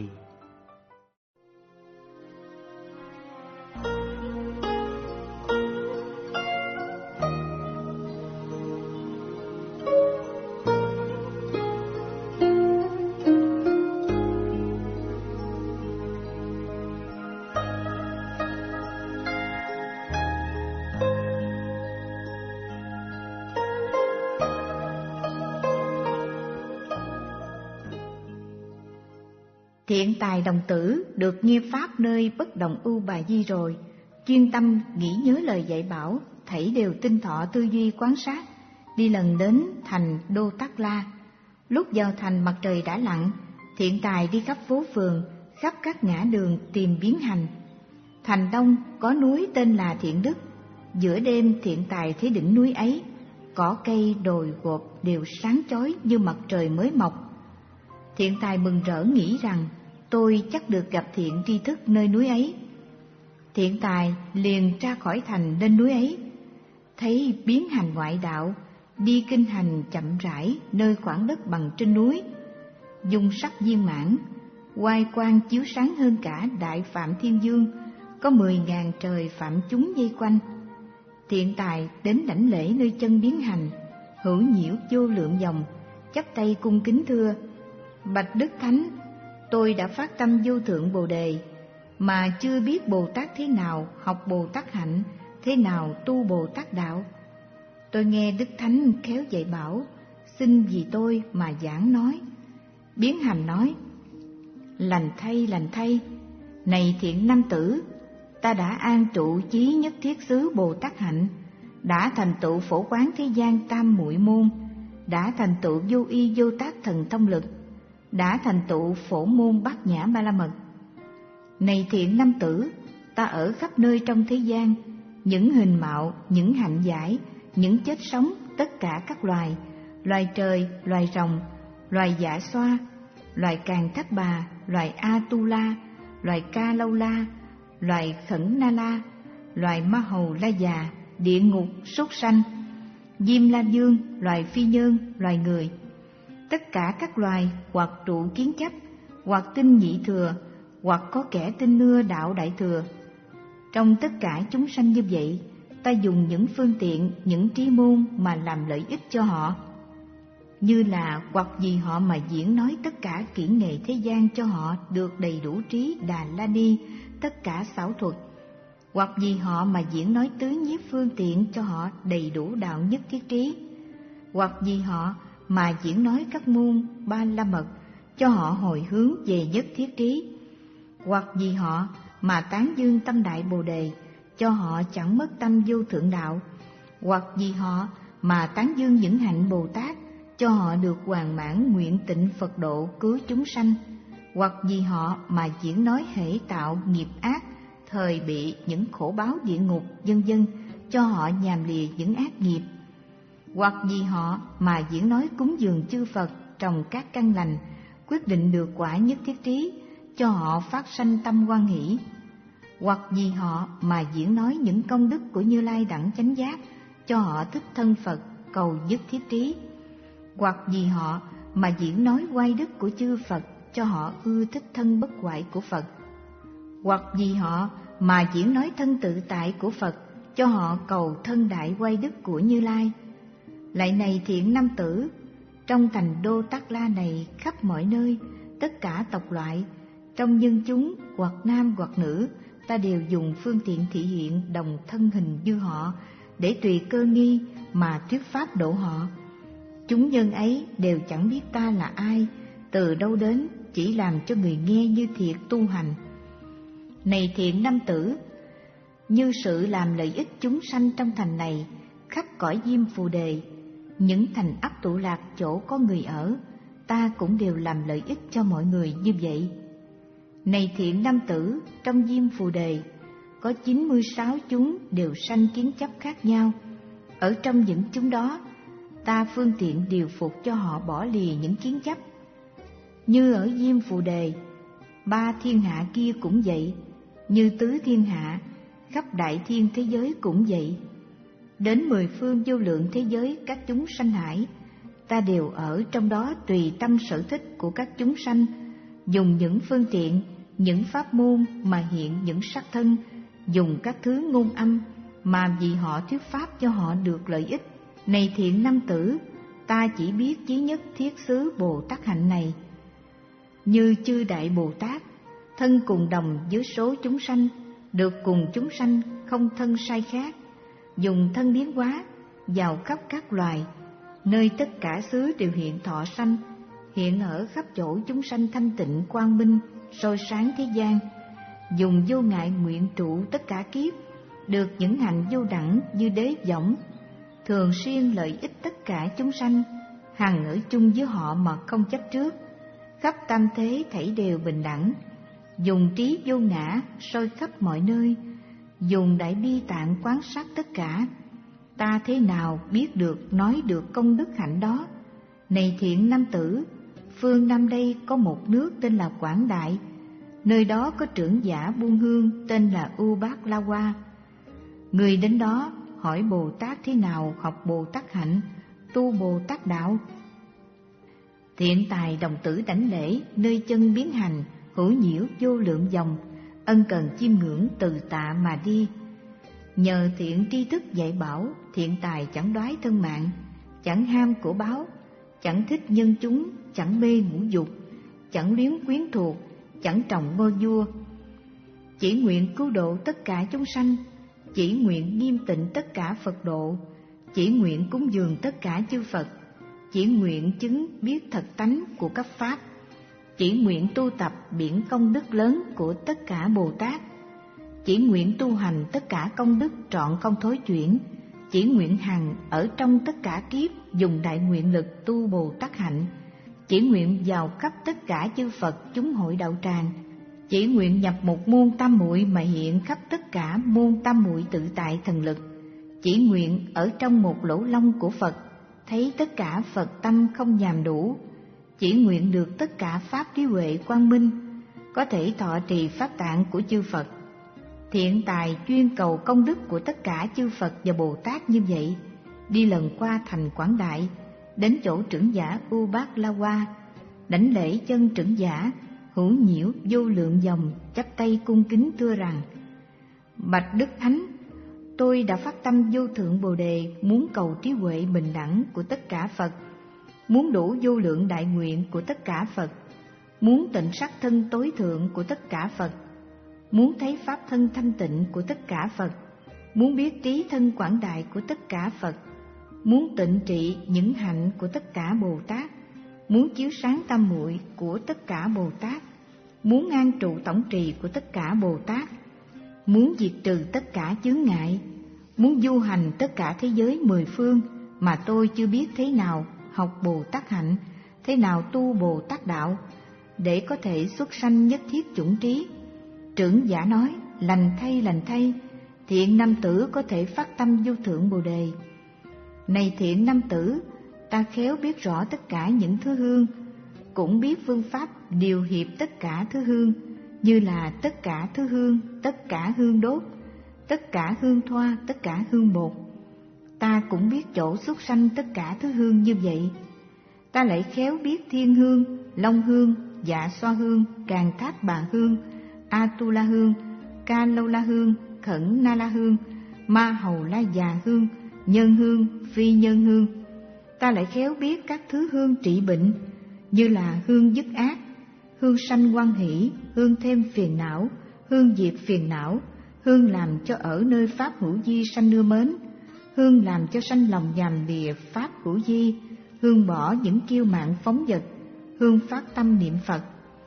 Thiện tài đồng tử được nghe pháp nơi bất động Ưu Bà Di rồi, chuyên tâm nghĩ nhớ lời dạy bảo, thảy đều tinh thọ tư duy quán sát, đi lần đến thành Đô Tát La. Lúc vào thành mặt trời đã lặn, thiện tài đi khắp phố phường, khắp các ngã đường tìm biến hành. Thành đông có núi tên là Thiện Đức, giữa đêm thiện tài thấy đỉnh núi ấy, cỏ cây đồi gộp đều sáng chói như mặt trời mới mọc. Thiện tài mừng rỡ nghĩ rằng tôi chắc được gặp thiện tri thức nơi núi ấy. Thiện tài liền ra khỏi thành lên núi ấy, thấy biến hành ngoại đạo, đi kinh hành chậm rãi nơi khoảng đất bằng trên núi, dung sắc viên mãn, oai quang chiếu sáng hơn cả đại Phạm Thiên Dương, có mười ngàn trời phạm chúng vây quanh. Thiện tài đến đảnh lễ nơi chân biến hành, hữu nhiễu vô lượng dòng, chắp tay cung kính thưa: Bạch Đức Thánh, tôi đã phát tâm vô thượng Bồ Đề, mà chưa biết Bồ Tát thế nào học Bồ Tát hạnh, thế nào tu Bồ Tát đạo. Tôi nghe Đức Thánh khéo dạy bảo, xin vì tôi mà giảng nói. Biến hành nói: Lành thay, lành thay, này thiện nam tử, ta đã an trụ chí nhất thiết xứ Bồ Tát hạnh, đã thành tựu phổ quán thế gian tam muội môn, đã thành tựu vô y vô tác thần thông lực, đã thành tựu phổ môn bát nhã ba la mật. Này thiện nam tử, ta ở khắp nơi trong thế gian, những hình mạo, những hạnh giải, những chết sống, tất cả các loài, loài trời, loài rồng, loài dạ xoa, loài càng thác bà, loài a tu la, loài ca lâu la, loài khẩn na la, loài ma hầu la già, địa ngục, súc sanh, diêm la dương, loài phi nhân, loài người. Tất cả các loài hoặc trụ kiến chấp, hoặc tin nhị thừa, hoặc có kẻ tin nưa đạo đại thừa. Trong tất cả chúng sanh như vậy, ta dùng những phương tiện, những trí môn mà làm lợi ích cho họ, như là hoặc vì họ mà diễn nói tất cả kỹ nghệ thế gian cho họ được đầy đủ trí Đà La Ni, tất cả xảo thuật, hoặc vì họ mà diễn nói tứ nhiếp phương tiện cho họ đầy đủ đạo nhất thiết trí, hoặc vì họ mà diễn nói các môn ba la mật cho họ hồi hướng về nhất thiết trí, hoặc vì họ mà tán dương tâm đại Bồ Đề cho họ chẳng mất tâm vô thượng đạo, hoặc vì họ mà tán dương những hạnh Bồ Tát cho họ được hoàn mãn nguyện tịnh Phật độ cứu chúng sanh, hoặc vì họ mà diễn nói hễ tạo nghiệp ác thời bị những khổ báo địa ngục vân vân cho họ nhàm lìa những ác nghiệp, hoặc vì họ mà diễn nói cúng dường chư Phật trồng các căn lành quyết định được quả nhất thiết trí cho họ phát sanh tâm hoan hỷ, hoặc vì họ mà diễn nói những công đức của Như Lai đẳng chánh giác cho họ thích thân Phật cầu nhất thiết trí, hoặc vì họ mà diễn nói oai đức của chư Phật cho họ ưa thích thân bất hoại của Phật, hoặc vì họ mà diễn nói thân tự tại của Phật cho họ cầu thân đại oai đức của Như Lai. Lại này thiện nam tử, trong thành Đô Tát La này khắp mọi nơi, tất cả tộc loại, trong nhân chúng hoặc nam hoặc nữ, ta đều dùng phương tiện thị hiện đồng thân hình như họ để tùy cơ nghi mà thuyết pháp độ họ. Chúng nhân ấy đều chẳng biết ta là ai, từ đâu đến, chỉ làm cho người nghe như thiệt tu hành. Này thiện nam tử, như sự làm lợi ích chúng sanh trong thành này, khắp cõi Diêm Phù Đề, những thành ấp tụ lạc chỗ có người ở, ta cũng đều làm lợi ích cho mọi người như vậy. Này thiện nam tử, trong Diêm Phù Đề có chín mươi sáu chúng đều sanh kiến chấp khác nhau. Ở trong những chúng đó, ta phương tiện điều phục cho họ bỏ lìa những kiến chấp. Như ở Diêm Phù Đề, ba thiên hạ kia cũng vậy, như tứ thiên hạ, khắp đại thiên thế giới cũng vậy. Đến mười phương vô lượng thế giới các chúng sanh hải, ta đều ở trong đó tùy tâm sở thích của các chúng sanh, dùng những phương tiện, những pháp môn mà hiện những sắc thân, dùng các thứ ngôn âm mà vì họ thuyết pháp cho họ được lợi ích. Này thiện nam tử, ta chỉ biết chí nhất thiết xứ Bồ Tát hạnh này. Như chư đại Bồ Tát, thân cùng đồng với số chúng sanh, được cùng chúng sanh không thân sai khác, dùng thân biến hóa vào khắp các loài, nơi tất cả xứ đều hiện thọ sanh, hiện ở khắp chỗ chúng sanh thanh tịnh quang minh, soi sáng thế gian, dùng vô ngại nguyện trụ tất cả kiếp, được những hạnh vô đẳng như đế võng, thường xuyên lợi ích tất cả chúng sanh, hằng ở chung với họ mà không chấp trước, khắp tam thế thảy đều bình đẳng, dùng trí vô ngã soi khắp mọi nơi, dùng đại bi tạng quán sát tất cả. Ta thế nào biết được nói được công đức hạnh đó? Này thiện nam tử, phương Nam đây có một nước tên là Quảng Đại, nơi đó có trưởng giả buôn hương tên là U Bát La Hoa. Người đến đó hỏi Bồ Tát thế nào học Bồ Tát hạnh, tu Bồ Tát đạo. Thiện tài đồng tử đảnh lễ, nơi chân biến hành, hữu nhiễu vô lượng dòng, ân cần chiêm ngưỡng từ tạ mà đi. Nhờ thiện tri thức dạy bảo, thiện tài chẳng đoái thân mạng, chẳng ham của báo, chẳng thích nhân chúng, chẳng mê ngũ dục, chẳng luyến quyến thuộc, chẳng trọng ngôi vua. Chỉ nguyện cứu độ tất cả chúng sanh, chỉ nguyện nghiêm tịnh tất cả Phật độ, chỉ nguyện cúng dường tất cả chư Phật, chỉ nguyện chứng biết thật tánh của các Pháp, chỉ nguyện tu tập biển công đức lớn của tất cả Bồ Tát, chỉ nguyện tu hành tất cả công đức trọn không thối chuyển, chỉ nguyện hằng ở trong tất cả kiếp dùng đại nguyện lực tu Bồ Tát hạnh, chỉ nguyện vào khắp tất cả chư Phật chúng hội đạo tràng, chỉ nguyện nhập một môn tam muội mà hiện khắp tất cả môn tam muội tự tại thần lực, chỉ nguyện ở trong một lỗ long của Phật thấy tất cả Phật tâm không nhàm đủ, chỉ nguyện được tất cả pháp trí huệ quang minh, có thể thọ trì pháp tạng của chư Phật. Thiện tài chuyên cầu công đức của tất cả chư Phật và Bồ Tát như vậy, đi lần qua thành Quảng Đại, đến chỗ trưởng giả U Bát La Hoa, đảnh lễ chân trưởng giả, hữu nhiễu vô lượng dòng, chắp tay cung kính thưa rằng: Bạch Đức Thánh, tôi đã phát tâm vô thượng Bồ Đề, muốn cầu trí huệ bình đẳng của tất cả Phật, muốn đủ vô lượng đại nguyện của tất cả Phật, muốn tịnh sắc thân tối thượng của tất cả Phật, muốn thấy pháp thân thanh tịnh của tất cả Phật, muốn biết trí thân quảng đại của tất cả Phật, muốn tịnh trị những hạnh của tất cả Bồ Tát, muốn chiếu sáng tam muội của tất cả Bồ Tát, muốn an trụ tổng trì của tất cả Bồ Tát, muốn diệt trừ tất cả chướng ngại, muốn du hành tất cả thế giới mười phương mà tôi chưa biết thế nào học Bồ Tát hạnh, thế nào tu Bồ Tát đạo, để có thể xuất sanh nhất thiết chủng trí. Trưởng giả nói: lành thay, lành thay, thiện nam tử có thể phát tâm vô thượng Bồ Đề. Này thiện nam tử, ta khéo biết rõ tất cả những thứ hương, cũng biết phương pháp điều hiệp tất cả thứ hương, như là tất cả thứ hương, tất cả hương đốt, tất cả hương thoa, tất cả hương bột. Ta cũng biết chỗ xuất sanh tất cả thứ hương như vậy. Ta lại khéo biết thiên hương, long hương, dạ xoa hương, càn thát bà hương, Atula hương, Ca Lâu La hương, Khẩn Na La hương, Ma Hầu La Già hương, nhân hương, phi nhân hương. Ta lại khéo biết các thứ hương trị bệnh, như là hương dứt ác, hương sanh hoan hỷ, hương thêm phiền não, hương diệt phiền não, hương làm cho ở nơi pháp hữu vi sanh ưa mến, hương làm cho sanh lòng nhàm lìa pháp hữu vi, hương bỏ những kiêu mạn phóng dật, hương phát tâm niệm Phật,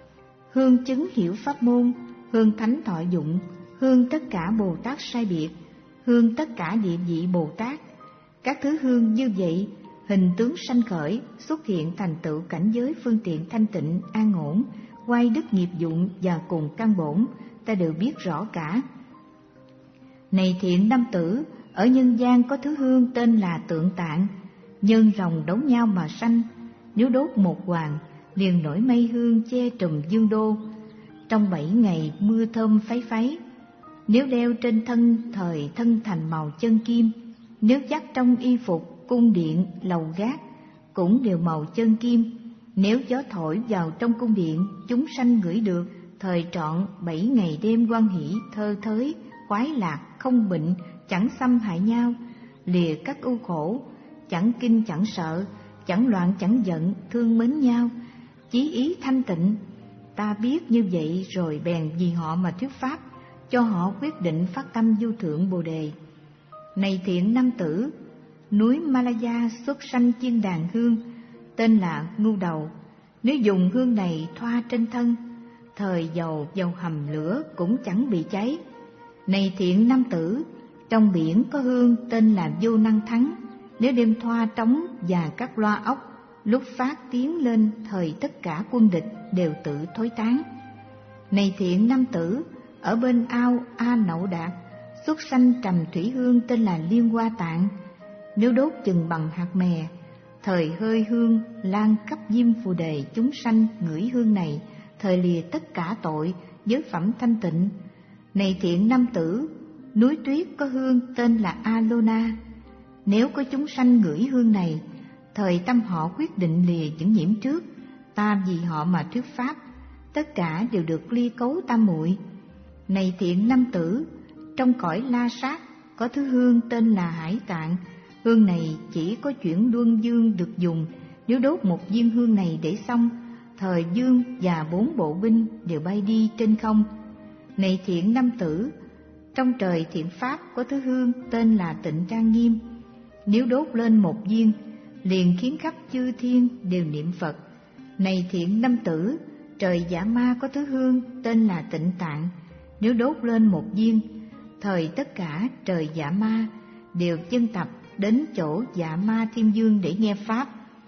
hương chứng hiểu pháp môn, hương thánh thọ dụng, hương tất cả Bồ Tát sai biệt, hương tất cả địa vị Bồ Tát. Các thứ hương như vậy, hình tướng sanh khởi, xuất hiện thành tựu cảnh giới phương tiện thanh tịnh, an ổn, quay đức nghiệp dụng và cùng căn bổn, ta đều biết rõ cả. Này thiện nam tử, ở nhân gian có thứ hương tên là Tượng Tạng, nhân rồng đấu nhau mà sanh, nếu đốt một hoàng, liền nổi mây hương che trùm dương đô. trong bảy ngày mưa thơm phấy phấy. Nếu đeo trên thân thời thân thành màu chân kim, nếu dắt trong y phục cung điện lầu gác cũng đều màu chân kim. Nếu gió thổi vào trong cung điện, chúng sanh ngửi được thời trọn bảy ngày đêm hoan hỷ thơ thới, khoái lạc, không bệnh, chẳng xâm hại nhau, lìa các ưu khổ, chẳng kinh chẳng sợ, chẳng loạn chẳng giận, thương mến nhau, chí ý thanh tịnh. Ta biết như vậy rồi bèn vì họ mà thuyết pháp, cho họ quyết định phát tâm vô thượng Bồ đề. Này thiện nam tử, núi Malaya xuất sanh chiên đàn hương, tên là Ngưu Đầu. Nếu dùng hương này thoa trên thân, thời dầu dầu hầm lửa cũng chẳng bị cháy. Này thiện nam tử, trong biển có hương tên là Vô Năng Thắng. Nếu đem thoa trống và các loa ốc, lúc phát tiếng lên, thời tất cả quân địch đều tự thối tán. Này thiện nam tử, ở bên ao A Nậu Đạt xuất sanh trầm thủy hương tên là Liên Hoa Tạng. Nếu đốt chừng bằng hạt mè, thời hơi hương lan khắp diêm phù đề, chúng sanh ngửi hương này, thời lìa tất cả tội, giới phẩm thanh tịnh. Này thiện nam tử, núi tuyết có hương tên là Alona. Nếu có chúng sanh ngửi hương này, thời tâm họ quyết định lìa những nhiễm trước, ta vì họ mà thuyết pháp, tất cả đều được ly cấu tam muội. Này thiện nam tử, trong cõi La Sát có thứ hương tên là Hải Tạng. Hương này chỉ có chuyển luân dương được dùng. Nếu đốt một viên hương này để xong, thời dương và bốn bộ binh đều bay đi trên không. Này thiện nam tử, trong trời thiện pháp có thứ hương tên là Tịnh Trang Nghiêm. Nếu đốt lên một viên, liền khiến khắp chư thiên đều niệm Phật. Này thiện nam tử, trời Dạ Ma có thứ hương tên là Tịnh Tạng. Nếu đốt lên một viên, thời tất cả trời Dạ Ma đều chân tập đến chỗ Dạ Ma Thiên Dương để nghe pháp.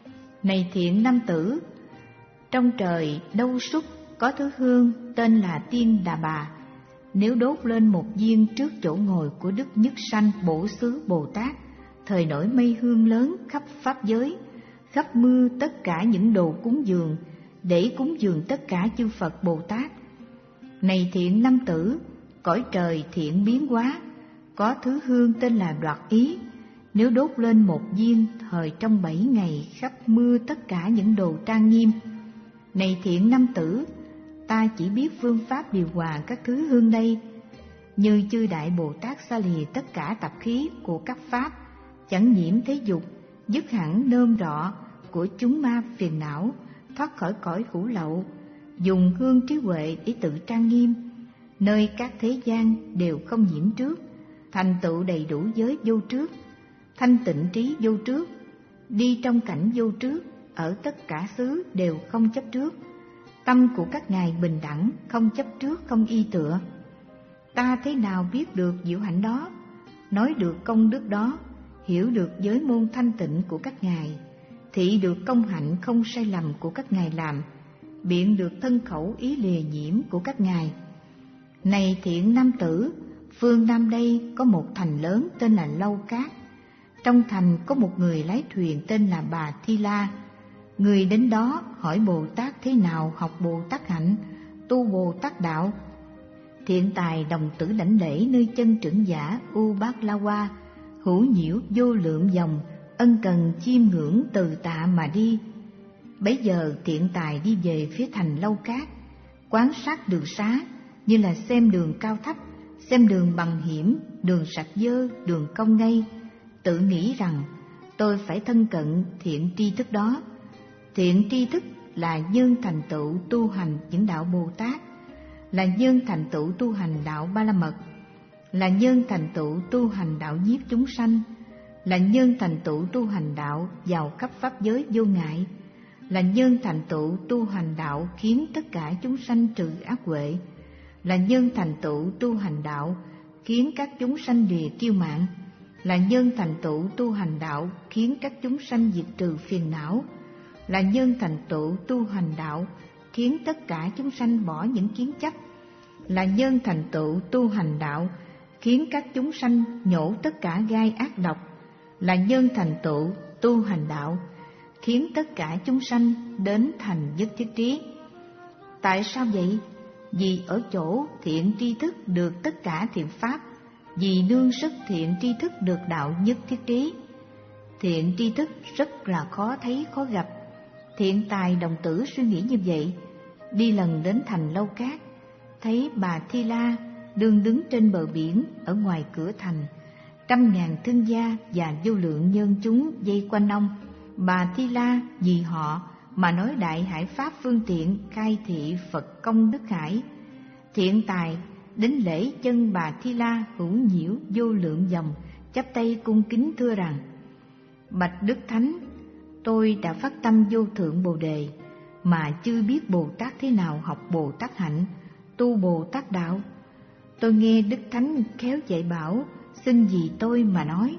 Này thiện nam tử, trong trời Đâu Súc có thứ hương tên là Tiên Đà Bà. Nếu đốt lên một viên trước chỗ ngồi của Đức Nhất Sanh Bổ Xứ Bồ Tát, thời nổi mây hương lớn khắp pháp giới, khắp mưa tất cả những đồ cúng dường, để cúng dường tất cả chư Phật Bồ Tát. Này thiện nam tử, cõi trời thiện biến hóa có thứ hương tên là Đoạt Ý. Nếu đốt lên một viên, thời trong bảy ngày khắp mưa tất cả những đồ trang nghiêm. Này thiện nam tử, ta chỉ biết phương pháp điều hòa các thứ hương đây. Như chư Đại Bồ Tát xa lìa tất cả tập khí của các pháp, chẳng nhiễm thế dục, dứt hẳn nơm rọ của chúng ma phiền não, thoát khỏi cõi hữu lậu, dùng hương trí huệ để tự trang nghiêm, nơi các thế gian đều không nhiễm trước, thành tựu đầy đủ giới vô trước, thanh tịnh trí vô trước, đi trong cảnh vô trước, ở tất cả xứ đều không chấp trước. Tâm của các ngài bình đẳng, không chấp trước, không y tựa. Ta thế nào biết được diệu hạnh đó, nói được công đức đó, hiểu được giới môn thanh tịnh của các ngài, thị được công hạnh không sai lầm của các ngài làm, biện được thân khẩu ý lìa nhiễm của các ngài. Này thiện nam tử, phương Nam đây có một thành lớn tên là Lâu Cát. Trong thành có một người lái thuyền tên là Bà Thi La. Người đến đó hỏi Bồ Tát thế nào học Bồ Tát hạnh, tu Bồ Tát đạo. Thiện tài đồng tử đảnh lễ nơi chân trưởng giả U Bát La Hoa, hữu nhiễu vô lượng dòng, ân cần chiêm ngưỡng từ tạ mà đi. Bấy giờ thiện tài đi về phía thành Lâu Cát, quan sát đường xá như là xem đường cao thấp, xem đường bằng hiểm, đường sạch dơ, đường cong ngay, tự nghĩ rằng tôi phải thân cận thiện tri thức đó. Thiện tri thức là nhân thành tựu tu hành những đạo Bồ Tát, là nhân thành tựu tu hành đạo Ba La Mật, là nhân thành tựu tu hành đạo nhiếp chúng sanh, là nhân thành tựu tu hành đạo vào khắp pháp giới vô ngại, là nhân thành tựu tu hành đạo khiến tất cả chúng sanh trừ ác huệ, là nhân thành tựu tu hành đạo khiến các chúng sanh lìa kiêu mạn, là nhân thành tựu tu hành đạo khiến các chúng sanh diệt trừ phiền não, là nhân thành tựu tu hành đạo khiến tất cả chúng sanh bỏ những kiến chấp, là nhân thành tựu tu hành đạo khiến các chúng sanh nhổ tất cả gai ác độc, là nhân thành tựu tu hành đạo khiến tất cả chúng sanh đến thành nhất thiết trí. Tại sao vậy? Vì ở chỗ thiện tri thức được tất cả thiện pháp, vì nương sức thiện tri thức được đạo nhất thiết trí. Thiện tri thức rất là khó thấy khó gặp. Thiện tài đồng tử suy nghĩ như vậy, đi lần đến thành Lâu Cát, thấy bà Thi La đương đứng trên bờ biển ở ngoài cửa thành, trăm ngàn thương gia và vô lượng nhân chúng vây quanh ông. Bà Thi La vì họ mà nói đại hải pháp phương tiện khai thị Phật công đức hải. Thiện tài đến lễ chân bà Thi La hữu nhiễu vô lượng dòng, chắp tay cung kính thưa rằng: Bạch Đức Thánh, tôi đã phát tâm vô thượng Bồ Đề, mà chưa biết Bồ Tát thế nào học Bồ Tát hạnh, tu Bồ Tát đạo. Tôi nghe Đức Thánh khéo dạy bảo, xin vì tôi mà nói.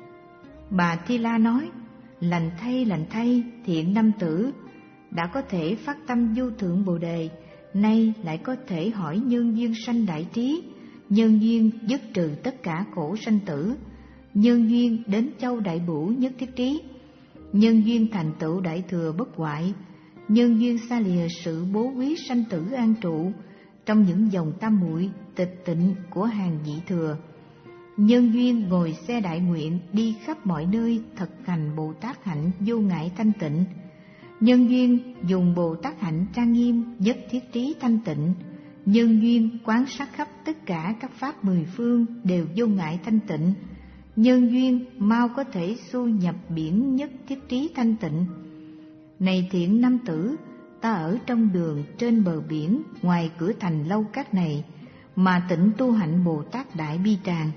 Bà Thi La nói: Lành thay, lành thay, thiện nam tử, đã có thể phát tâm vô thượng Bồ Đề, nay lại có thể hỏi nhân duyên sanh đại trí, nhân duyên dứt trừ tất cả khổ sanh tử, nhân duyên đến châu đại bửu nhất thiết trí, nhân duyên thành tựu đại thừa bất hoại, nhân duyên xa lìa sự bố quý sanh tử an trụ trong những dòng tam muội tịch tịnh của hàng vị thừa, nhân duyên ngồi xe đại nguyện đi khắp mọi nơi thực hành Bồ Tát hạnh vô ngại thanh tịnh, nhân duyên dùng Bồ Tát hạnh trang nghiêm nhất thiết trí thanh tịnh, nhân duyên quán sát khắp tất cả các pháp mười phương đều vô ngại thanh tịnh, nhân duyên mau có thể xu nhập biển nhất thiết trí thanh tịnh. Này thiện nam tử, ta ở trong đường trên bờ biển ngoài cửa thành Lâu Cát này mà tịnh tu hạnh Bồ Tát đại bi tràng.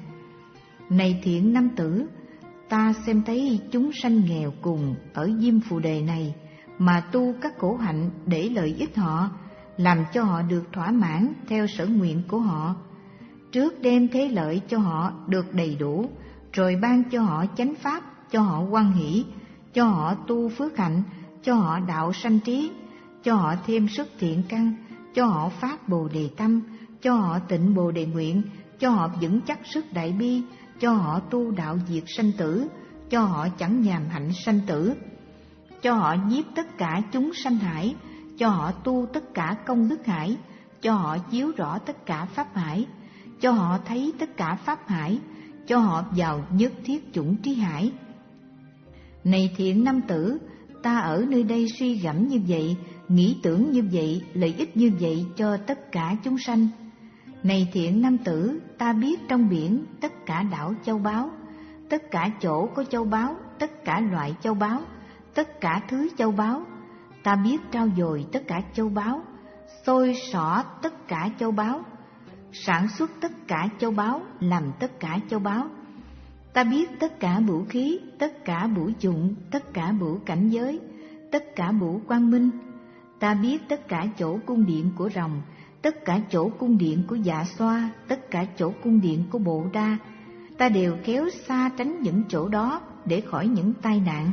Này thiện nam tử, ta xem thấy chúng sanh nghèo cùng ở Diêm Phù Đề này mà tu các khổ hạnh để lợi ích họ, làm cho họ được thỏa mãn theo sở nguyện của họ. Trước đem thế lợi cho họ được đầy đủ, rồi ban cho họ chánh pháp, cho họ hoan hỷ, cho họ tu phước hạnh, cho họ đạo sanh trí, cho họ thêm sức thiện căn, cho họ phát Bồ Đề tâm, cho họ tịnh Bồ Đề nguyện, cho họ vững chắc sức đại bi, cho họ tu đạo diệt sanh tử, cho họ chẳng nhàm hạnh sanh tử, cho họ nhiếp tất cả chúng sanh hải, cho họ tu tất cả công đức hải, cho họ chiếu rõ tất cả pháp hải, cho họ thấy tất cả pháp hải, cho họ vào nhất thiết chủng trí hải. Này thiện nam tử, ta ở nơi đây suy gẫm như vậy, nghĩ tưởng như vậy, lợi ích như vậy cho tất cả chúng sanh. Này thiện nam tử, ta biết trong biển tất cả đảo châu báu, tất cả chỗ có châu báu, tất cả loại châu báu, tất cả thứ châu báu. Ta biết trao dồi tất cả châu báu, xôi xỏ tất cả châu báu, sản xuất tất cả châu báu, làm tất cả châu báu. Ta biết tất cả bửu khí, tất cả bửu dụng, tất cả bửu cảnh giới, tất cả bửu quang minh. Ta biết tất cả chỗ cung điện của rồng, tất cả chỗ cung điện của Dạ Xoa, tất cả chỗ cung điện của Bộ Đa. Ta đều khéo xa tránh những chỗ đó để khỏi những tai nạn.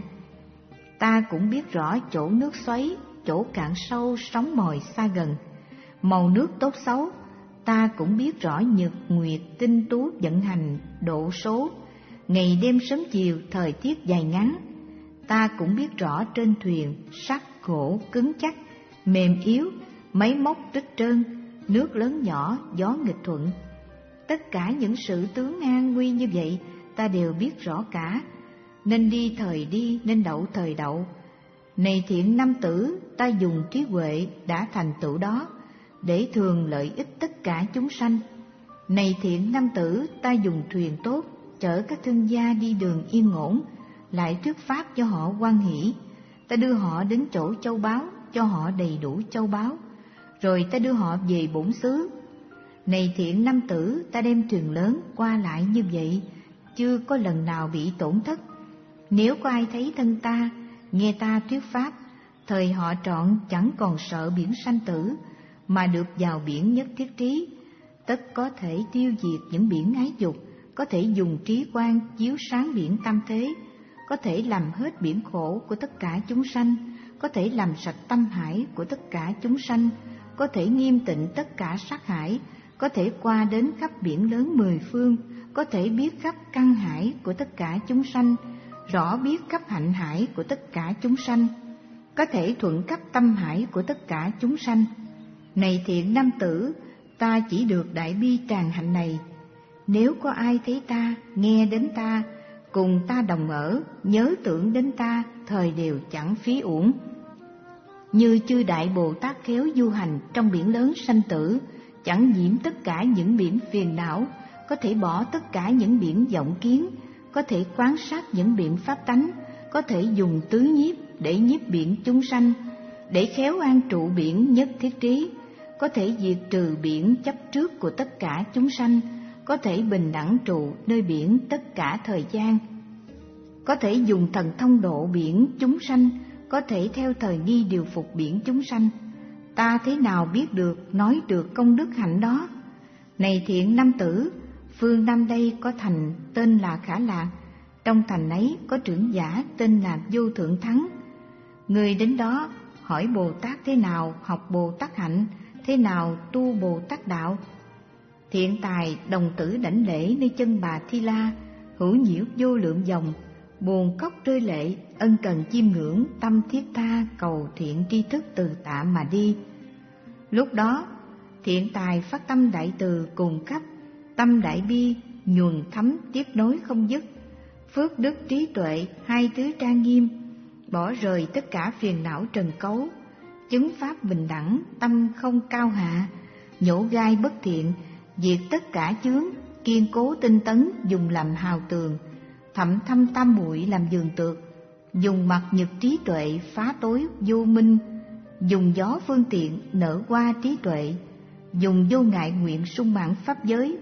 Ta cũng biết rõ chỗ nước xoáy, chỗ cạn sâu, sóng mồi xa gần, màu nước tốt xấu. Ta cũng biết rõ nhật nguyệt tinh tú vận hành độ số, ngày đêm sớm chiều, thời tiết dài ngắn. Ta cũng biết rõ trên thuyền sắt gỗ cứng chắc, mềm yếu, máy móc trích trơn, nước lớn nhỏ, gió nghịch thuận. Tất cả những sự tướng an nguy như vậy ta đều biết rõ cả, nên đi thời đi, nên đậu thời đậu. Này thiện nam tử, ta dùng trí huệ đã thành tựu đó để thường lợi ích tất cả chúng sanh. Này thiện nam tử, ta dùng thuyền tốt chở các thương gia đi đường yên ổn, lại thuyết pháp cho họ hoan hỷ. Ta đưa họ đến chỗ châu báu, cho họ đầy đủ châu báu, rồi ta đưa họ về bổn xứ. Này thiện nam tử, ta đem thuyền lớn qua lại như vậy, chưa có lần nào bị tổn thất. Nếu có ai thấy thân ta, nghe ta thuyết pháp, thời họ trọn chẳng còn sợ biển sanh tử, mà được vào biển nhất thiết trí, tất có thể tiêu diệt những biển ái dục, có thể dùng trí quang chiếu sáng biển tam thế, có thể làm hết biển khổ của tất cả chúng sanh, có thể làm sạch tâm hải của tất cả chúng sanh, có thể nghiêm tịnh tất cả sát hải, có thể qua đến khắp biển lớn mười phương, có thể biết khắp căn hải của tất cả chúng sanh, rõ biết khắp hạnh hải của tất cả chúng sanh, có thể thuận khắp tâm hải của tất cả chúng sanh. Này thiện nam tử, ta chỉ được đại bi tràng hạnh này. Nếu có ai thấy ta, nghe đến ta, cùng ta đồng ở, nhớ tưởng đến ta, thời đều chẳng phí uổng. Như chư đại Bồ Tát khéo du hành trong biển lớn sanh tử, chẳng nhiễm tất cả những biển phiền não, có thể bỏ tất cả những biển vọng kiến, có thể quán sát những biển pháp tánh, có thể dùng tứ nhiếp để nhiếp biển chúng sanh, để khéo an trụ biển nhất thiết trí, có thể diệt trừ biển chấp trước của tất cả chúng sanh, có thể bình đẳng trụ nơi biển tất cả thời gian, có thể dùng thần thông độ biển chúng sanh, có thể theo thời nghi điều phục biển chúng sanh. Ta thế nào biết được, nói được công đức hạnh đó? Này thiện nam tử, phương Nam đây có thành tên là Khả Lạc, trong thành ấy có trưởng giả tên là Vô Thượng Thắng. Người đến đó hỏi Bồ Tát thế nào học Bồ Tát hạnh, thế nào tu Bồ Tát đạo. Thiện tài đồng tử đảnh lễ nơi chân bà Thi La, hữu nhiễu vô lượng dòng, buồn khóc rơi lệ, ân cần chiêm ngưỡng, tâm thiết tha cầu thiện tri thức từ tạ mà đi. Lúc đó thiện tài phát tâm đại từ cùng khắp, tâm đại bi nhuần thấm tiếp nối không dứt, phước đức trí tuệ hai thứ trang nghiêm, bỏ rời tất cả phiền não trần cấu, chứng pháp bình đẳng, tâm không cao hạ, nhổ gai bất thiện, diệt tất cả chướng, kiên cố tinh tấn dùng làm hào tường, thậm thâm tam muội làm giường tược, dùng mặt nhật trí tuệ phá tối vô minh, dùng gió phương tiện nở qua trí tuệ, dùng vô ngại nguyện sung mãn pháp giới,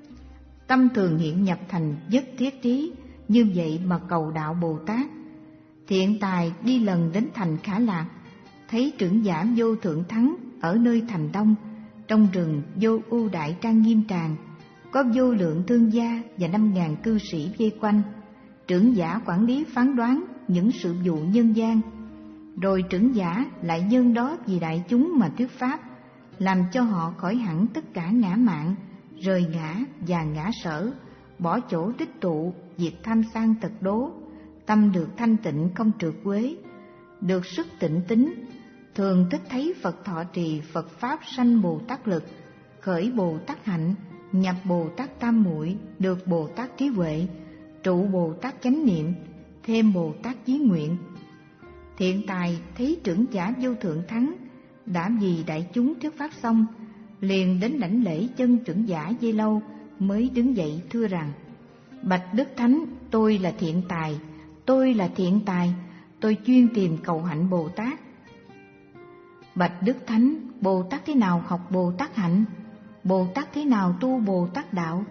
tâm thường hiện nhập thành nhất thiết trí, như vậy mà cầu đạo Bồ Tát. Thiện tài đi lần đến thành Khả Lạc, thấy trưởng giả Vô Thượng Thắng ở nơi thành đông, trong rừng vô ưu đại trang nghiêm tràng, có vô lượng thương gia và năm ngàn cư sĩ vây quanh. Trưởng giả quản lý phán đoán những sự vụ nhân gian, rồi trưởng giả lại nhân đó vì đại chúng mà thuyết pháp, làm cho họ khỏi hẳn tất cả ngã mạn, rời ngã và ngã sở, bỏ chỗ tích tụ, diệt tham sang tật đố, tâm được thanh tịnh không trượt quế, được sức tịnh tính, thường thích thấy Phật thọ trì Phật pháp sanh Bồ Tát lực, khởi Bồ Tát hạnh, nhập Bồ Tát tam muội, được Bồ Tát trí huệ, trụ Bồ Tát chánh niệm, thêm Bồ Tát chí nguyện. Thiện tài thấy trưởng giả Vô Thượng Thắng đã vì đại chúng thuyết pháp xong, liền đến đảnh lễ chân trưởng giả dây lâu, mới đứng dậy thưa rằng: Bạch Đức Thánh, tôi là thiện tài, tôi là thiện tài, tôi chuyên tìm cầu hạnh Bồ Tát. Bạch Đức Thánh, Bồ Tát thế nào học Bồ Tát hạnh? Bồ Tát thế nào tu Bồ Tát đạo?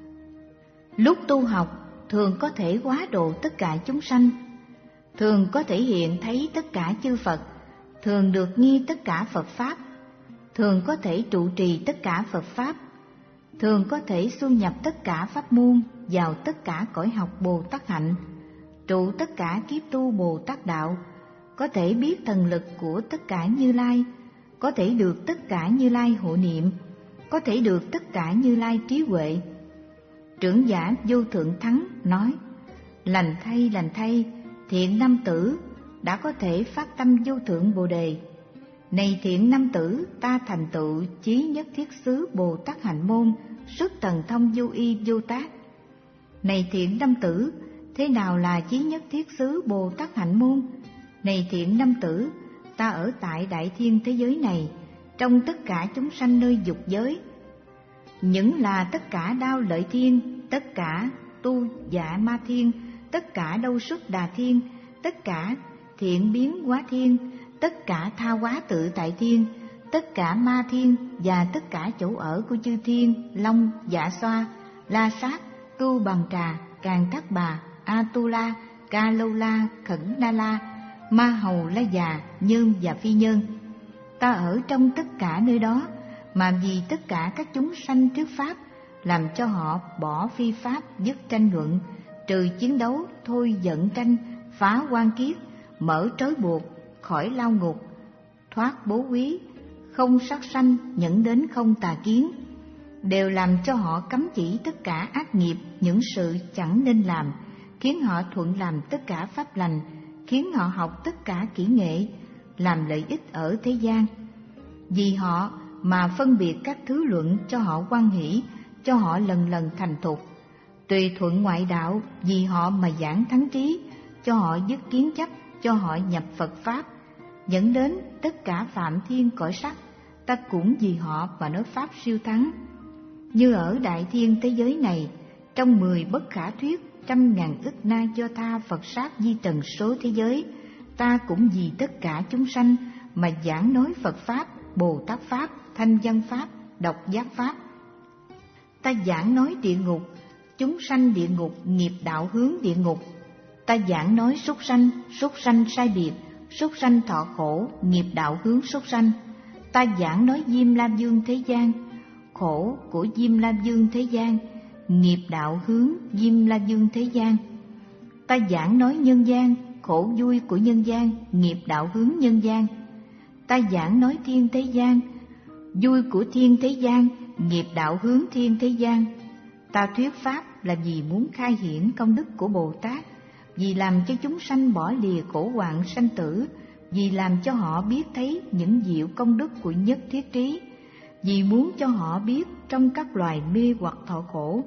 Lúc tu học, thường có thể hóa độ tất cả chúng sanh, thường có thể hiện thấy tất cả chư Phật, thường được nghe tất cả Phật Pháp, thường có thể trụ trì tất cả Phật Pháp, thường có thể xuân nhập tất cả pháp môn vào tất cả cõi học Bồ Tát hạnh, trụ tất cả kiếp tu Bồ Tát đạo, có thể biết thần lực của tất cả Như Lai, có thể được tất cả Như Lai hộ niệm, có thể được tất cả Như Lai trí huệ. Trưởng giả Vô Thượng Thắng nói: Lành thay, lành thay, thiện nam tử đã có thể phát tâm vô thượng Bồ đề. Này thiện nam tử, ta thành tựu chí nhất thiết xứ Bồ Tát hạnh môn, sức thần thông vô y vô tác. Này thiện nam tử, thế nào là chí nhất thiết xứ Bồ Tát hạnh môn? Này thiện nam tử, ta ở tại đại thiên thế giới này, trong tất cả chúng sanh nơi dục giới, những là tất cả đao lợi thiên, tất cả tu dạ ma thiên, tất cả đâu xuất đà thiên, tất cả thiện biến hóa thiên, tất cả tha hóa tự tại thiên, tất cả ma thiên và tất cả chỗ ở của chư thiên, long, dạ xoa, la sát, tu bằng trà, càn thắt bà, atula, ca lâu la, khẩn na la, ma hầu la già, nhơn và phi nhơn. Ta ở trong tất cả nơi đó, mà vì tất cả các chúng sanh trước pháp, làm cho họ bỏ phi pháp, dứt tranh luận, trừ chiến đấu, thôi giận tranh, phá quan kiết, mở trói buộc, khỏi lao ngục, thoát bố quý, không sát sanh, nhẫn đến không tà kiến, đều làm cho họ cấm chỉ tất cả ác nghiệp, những sự chẳng nên làm, khiến họ thuận làm tất cả pháp lành, khiến họ học tất cả kỹ nghệ, làm lợi ích ở thế gian. Vì họ mà phân biệt các thứ luận cho họ hoan hỷ, cho họ lần lần thành thục. Tùy thuận ngoại đạo vì họ mà giảng thắng trí, cho họ dứt kiến chấp, cho họ nhập Phật Pháp. Dẫn đến tất cả phạm thiên cõi sắc, ta cũng vì họ mà nói Pháp siêu thắng. Như ở đại thiên thế giới này, trong mười bất khả thuyết, trăm ngàn ức na do tha Phật sát di tần số thế giới, ta cũng vì tất cả chúng sanh mà giảng nói Phật Pháp, Bồ Tát Pháp, Thanh Văn Pháp, Độc Giác Pháp. Ta giảng nói địa ngục, chúng sanh địa ngục, nghiệp đạo hướng địa ngục. Ta giảng nói súc sanh, súc sanh sai biệt, súc sanh thọ khổ, nghiệp đạo hướng súc sanh. Ta giảng nói Diêm La Dương thế gian, khổ của Diêm La Dương thế gian, nghiệp đạo hướng Diêm La Dương thế gian. Ta giảng nói nhân gian, khổ vui của nhân gian, nghiệp đạo hướng nhân gian. Ta giảng nói thiên thế gian, vui của thiên thế gian, nghiệp đạo hướng thiên thế gian. Ta thuyết Pháp là vì muốn khai hiển công đức của Bồ Tát, vì làm cho chúng sanh bỏ lìa khổ hoạn sanh tử, vì làm cho họ biết thấy những diệu công đức của nhất thiết trí, vì muốn cho họ biết trong các loài mê hoặc thọ khổ,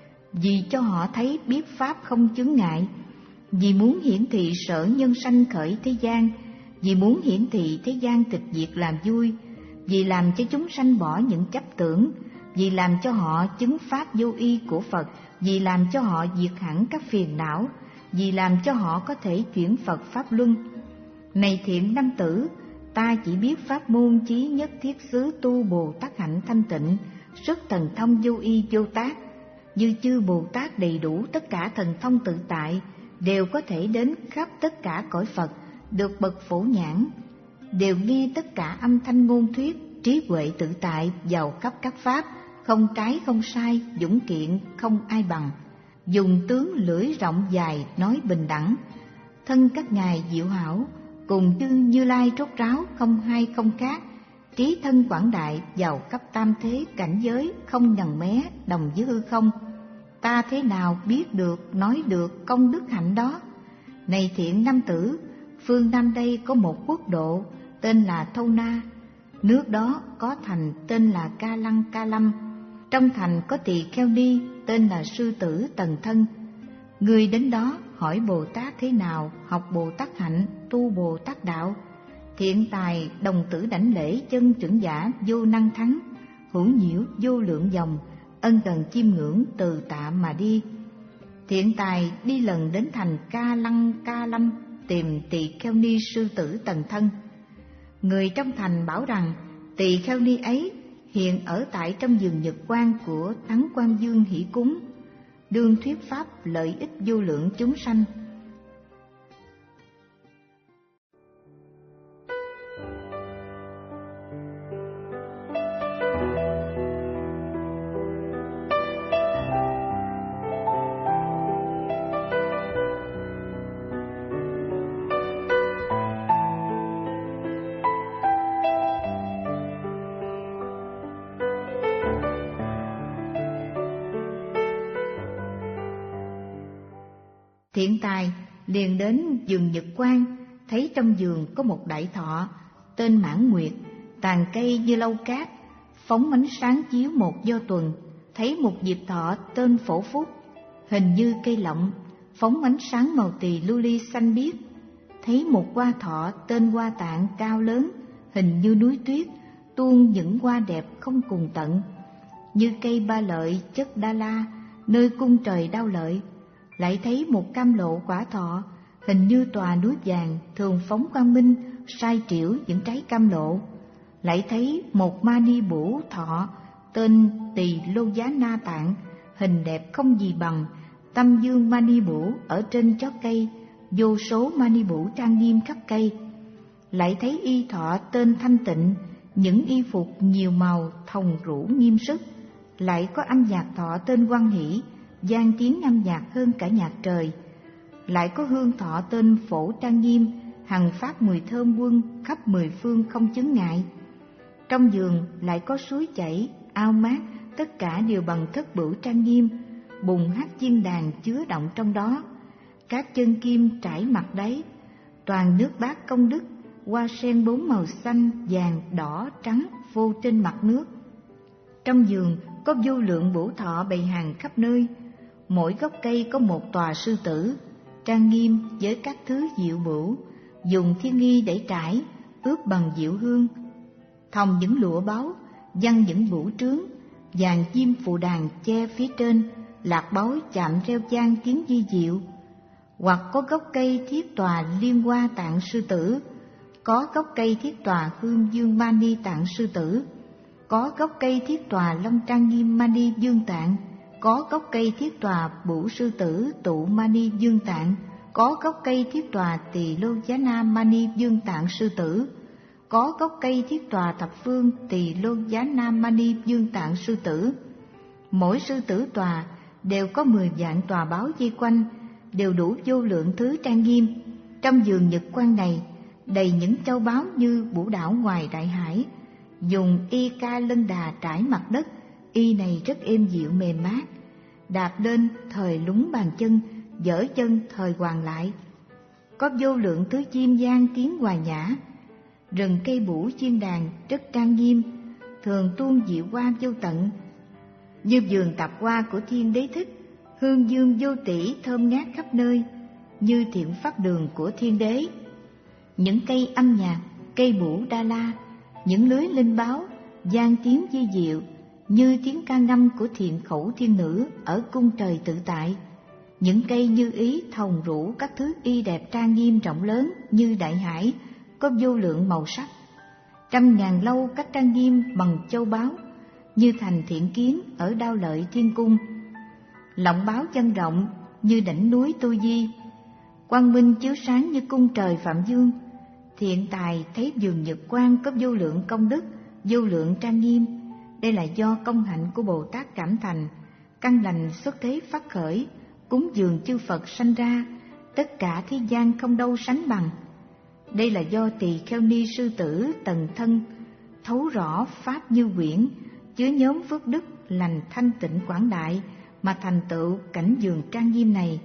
vì cho họ thấy biết Pháp không chướng ngại, vì muốn hiển thị sở nhân sanh khởi thế gian, vì muốn hiển thị thế gian tịch diệt làm vui, vì làm cho chúng sanh bỏ những chấp tưởng, vì làm cho họ chứng Pháp vô y của Phật, vì làm cho họ diệt hẳn các phiền não, vì làm cho họ có thể chuyển Phật Pháp Luân. Này thiện nam tử, ta chỉ biết pháp môn chí nhất thiết xứ tu Bồ Tát hạnh thanh tịnh, sức thần thông vô y vô tác. Như chư Bồ Tát đầy đủ tất cả thần thông tự tại, đều có thể đến khắp tất cả cõi Phật, được bậc phổ nhãn, đều nghe tất cả âm thanh ngôn thuyết, trí huệ tự tại vào khắp các pháp, không trái không sai, dũng kiện không ai bằng. Dùng tướng lưỡi rộng dài nói bình đẳng, thân các ngài diệu hảo, cùng chư Như Lai rốt ráo không hai không khác. Trí thân quảng đại vào khắp tam thế cảnh giới, không nhằn mé đồng với hư không. Ta thế nào biết được nói được công đức hạnh đó? Này thiện nam tử, phương Nam đây có một quốc độ tên là Thâu Na, nước đó có thành tên là Ca Lăng Ca Lâm, trong thành có tỳ kheo ni tên là Sư Tử Tần Thân. Người đến đó hỏi Bồ Tát thế nào học Bồ Tát hạnh, tu Bồ Tát đạo. Thiện tài đồng tử đảnh lễ chân trưởng giả vô năng thắng, hữu nhiễu vô lượng dòng, ân cần chiêm ngưỡng từ tạ mà đi. Thiện tài đi lần đến thành Ca Lăng Ca Lâm tìm tỳ kheo ni Sư Tử Tần Thân. Người trong thành bảo rằng tỳ kheo ni ấy hiện ở tại trong vườn Nhật Quang của Thắng Quan Dương Hỷ Cúng, đương thuyết pháp lợi ích vô lượng chúng sanh. Thiện tài liền đến vườn Nhật Quang, thấy trong vườn có một đại thọ tên Mãn Nguyệt, tàn cây như lâu cát, phóng ánh sáng chiếu một do tuần. Thấy một diệp thọ tên Phổ Phúc, hình như cây lọng, phóng ánh sáng màu tỳ lưu ly xanh biếc. Thấy một hoa thọ tên Hoa Tạng cao lớn, hình như núi tuyết, tuôn những hoa đẹp không cùng tận. Như cây ba lợi chất Đa La, nơi cung trời Đao Lợi. Lại thấy một cam lộ quả thọ, hình như tòa núi vàng, thường phóng quang minh, sai triểu những trái cam lộ. Lại thấy một mani bủ thọ, tên Tỳ Lô Giá Na Tạng, hình đẹp không gì bằng, tâm dương mani bủ ở trên chót cây, vô số mani bủ trang nghiêm khắp cây. Lại thấy y thọ tên Thanh Tịnh, những y phục nhiều màu thòng rũ nghiêm sức. Lại có âm nhạc thọ tên Hoan Hỷ, gian tiếng âm nhạc hơn cả nhạc trời. Lại có hương thọ tên Phổ trang nghiêm, hằng pháp mùi thơm quân khắp mười phương không chướng ngại. Trong vườn lại có suối chảy, ao mát, tất cả đều bằng thất bửu trang nghiêm, bùn hát chiên đàn chứa động trong đó. Các chân kim trải mặt đáy, toàn nước bát công đức, hoa sen bốn màu xanh, vàng, đỏ, trắng phô trên mặt nước. Trong vườn có vô lượng bổ thọ bày hàng khắp nơi, mỗi gốc cây có một tòa sư tử, trang nghiêm với các thứ diệu bửu, dùng thiên nghi để trải, ướp bằng diệu hương, thòng những lụa báu, văng những bửu trướng, vàng chim phụ đàn che phía trên, lạc báu chạm reo vang tiếng vi diệu. Hoặc có gốc cây thiết tòa liên hoa tạng sư tử, có gốc cây thiết tòa hương dương mani tạng sư tử, có gốc cây thiết tòa long trang nghiêm mani dương tạng, có gốc cây thiết tòa bửu sư tử tụ mani dương tạng, có gốc cây thiết tòa tỳ lô giá na mani dương tạng sư tử, có gốc cây thiết tòa thập phương tỳ lô giá na mani dương tạng sư tử. Mỗi sư tử tòa đều có mười vạn tòa báo vây quanh, đều đủ vô lượng thứ trang nghiêm. Trong vườn nhật quang này đầy những châu báu như vũ đảo ngoài đại hải, dùng y ca lân đà trải mặt đất, y này rất êm dịu mềm mát, đạp lên thời lúng bàn chân, dở chân thời hoàng lại. Có vô lượng thứ chim gian tiếng hòa nhã, rừng cây bủ chiên đàn rất trang nghiêm, thường tuôn diệu hoa vô tận, như vườn tạp hoa của Thiên Đế Thích, hương dương vô tỷ thơm ngát khắp nơi, như thiện pháp đường của Thiên Đế. Những cây âm nhạc, cây bủ đa la, những lưới linh báo, gian tiếng di diệu, như tiếng ca ngâm của thiện khẩu thiên nữ ở cung trời tự tại. Những cây như ý thòng rũ các thứ y đẹp trang nghiêm rộng lớn như đại hải, có vô lượng màu sắc. Trăm ngàn lâu các trang nghiêm bằng châu báu, như thành thiện kiến ở Đao Lợi Thiên Cung. Lọng báo chân rộng như đỉnh núi Tu Di, quang minh chiếu sáng như cung trời Phạm Dương. Thiện tài thấy vườn nhật quang có vô lượng công đức, vô lượng trang nghiêm. Đây là do công hạnh của Bồ Tát Cảm Thành, căn lành xuất thế phát khởi, cúng dường chư Phật sanh ra, tất cả thế gian không đâu sánh bằng. Đây là do Tỳ Kheo Ni sư tử tần thân thấu rõ pháp như quyển, chứa nhóm phước đức lành thanh tịnh quảng đại mà thành tựu cảnh vườn trang nghiêm này.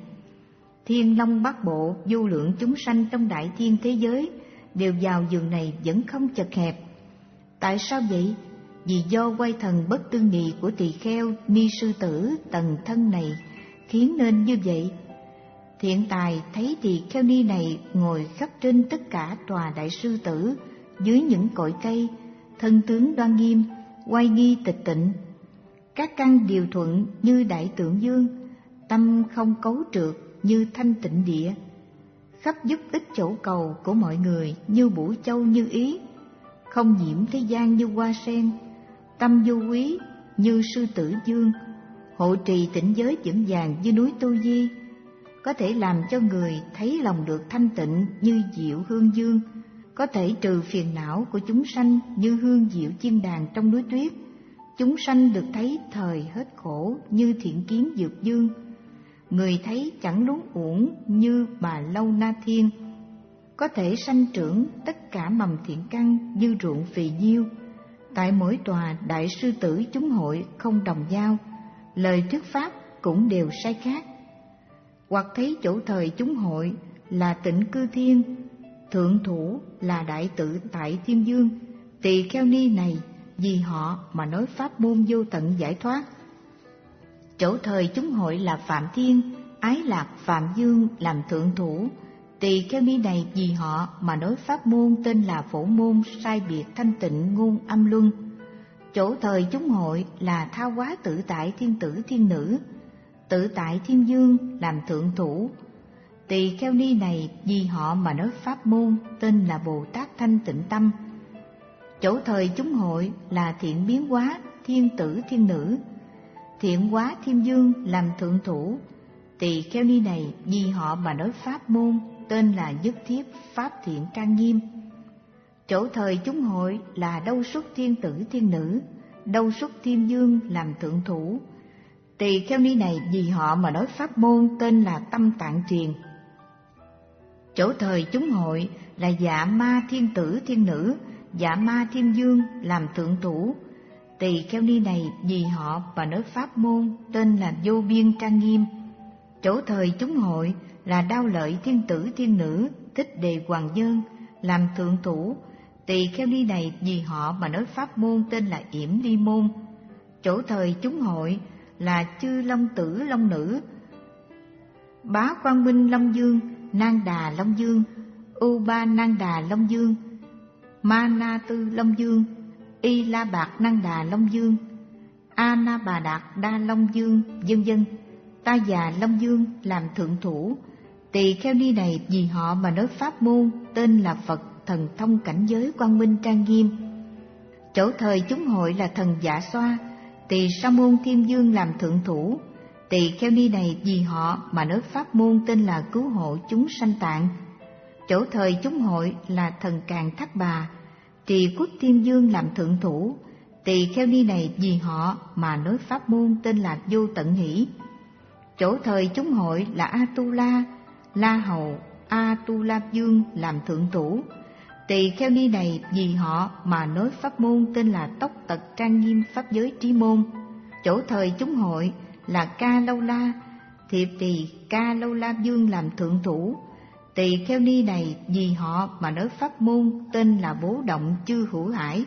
Thiên long bát bộ vô lượng chúng sanh trong đại thiên thế giới đều vào vườn này vẫn không chật hẹp. Tại sao vậy? Vì do quay thần bất tư nghị của Tỳ Kheo Ni sư tử tần thân này khiến nên như vậy. Thiện tài thấy Tỳ Kheo Ni này ngồi khắp trên tất cả tòa đại sư tử, dưới những cội cây, thân tướng đoan nghiêm, oai nghi tịch tịnh, các căn điều thuận như đại tượng dương, tâm không cấu trượt như thanh tịnh địa, khắp giúp ích chỗ cầu của mọi người như bủ châu như ý, không nhiễm thế gian như hoa sen, tâm vô quý như sư tử dương, hộ trì tịnh giới vững vàng như núi Tu Di, có thể làm cho người thấy lòng được thanh tịnh như diệu hương dương, có thể trừ phiền não của chúng sanh như hương diệu chiên đàn trong núi tuyết. Chúng sanh được thấy thời hết khổ như thiện kiến dược dương, người thấy chẳng luống uổng như Bà Lâu Na Thiên, có thể sanh trưởng tất cả mầm thiện căn như ruộng phì nhiêu. Tại mỗi tòa đại sư tử chúng hội không đồng giao, lời thuyết pháp cũng đều sai khác. Hoặc thấy chỗ thời chúng hội là Tịnh Cư Thiên, thượng thủ là Đại Tự Tại Thiên Dương. Tỳ Kheo Ni này vì họ mà nói pháp môn vô tận giải thoát. Chỗ thời chúng hội là Phạm Thiên, Ái Lạc Phạm Dương làm thượng thủ. Tỳ Kheo Ni này vì họ mà nói pháp môn tên là Phổ Môn sai biệt thanh tịnh ngôn âm luân. Chỗ thời chúng hội là Tha Hóa Tự Tại Thiên Tử Thiên Nữ, Tự Tại Thiên Dương làm thượng thủ. Tỳ Kheo Ni này vì họ mà nói pháp môn tên là Bồ Tát Thanh Tịnh Tâm. Chỗ thời chúng hội là Thiện Biến Hóa Thiên Tử Thiên Nữ, Thiện Hóa Thiên Dương làm thượng thủ. Tỳ Kheo Ni này vì họ mà nói pháp môn tên là Nhất Thiết Pháp Thiện Trang Nghiêm. Chỗ thời chúng hội là Đâu Xuất Thiên Tử Thiên Nữ, Đâu Xuất Thiên Dương làm thượng thủ. Tỳ Kheo Ni này vì họ mà nói pháp môn tên là Tâm Tạng Truyền. Chỗ thời chúng hội là Dạ Ma Thiên Tử Thiên Nữ, Dạ Ma Thiên Dương làm thượng thủ. Tỳ Kheo Ni này vì họ mà nói pháp môn tên là Vô Biên Trang Nghiêm. Chỗ thời chúng hội là Đao Lợi Thiên Tử Thiên Nữ, Thích Đề Hoàng Nhân làm thượng thủ. Tỳ kheo ni này vì họ mà nói pháp môn tên là Yểm Ly Môn. Chỗ thời chúng hội là Chư Long Tử Long Nữ, Bá Quang Minh Long Dương, Nang Đà Long Dương, U Ba Nang Đà Long Dương, Ma Na Tư Long Dương, Y La Bạc Nang Đà Long Dương, A Na Bà Đạt Đa Long Dương, vân vân. Ta Già Long Dương làm thượng thủ. Tỳ kheo ni này vì họ mà nói pháp môn tên là Phật Thần Thông Cảnh Giới Quang Minh Trang Nghiêm. Chỗ thời chúng hội là Thần Dạ Xoa, Tỳ Sa Môn Thiên Dương làm thượng thủ. Tỳ kheo ni này vì họ mà nói pháp môn tên là Cứu Hộ Chúng Sanh Tạng. Chỗ thời chúng hội là Thần Càn Thác Bà, Trì Quốc Thiên Dương làm thượng thủ. Tỳ kheo ni này vì họ mà nói pháp môn tên là Vô Tận Hỷ. Chỗ thời chúng hội là A Tu La, La Hầu A Tu La Dương làm thượng thủ. Tỳ kheo ni này vì họ mà nói pháp môn tên là Tốc Tật Trang Nghiêm Pháp Giới Trí Môn. Chỗ thời chúng hội là Ca Lâu La, Thiệp Tỳ Ca Lâu La Dương làm thượng thủ. Tỳ kheo ni này vì họ mà nói pháp môn tên là Bố Động Chư Hữu Hải.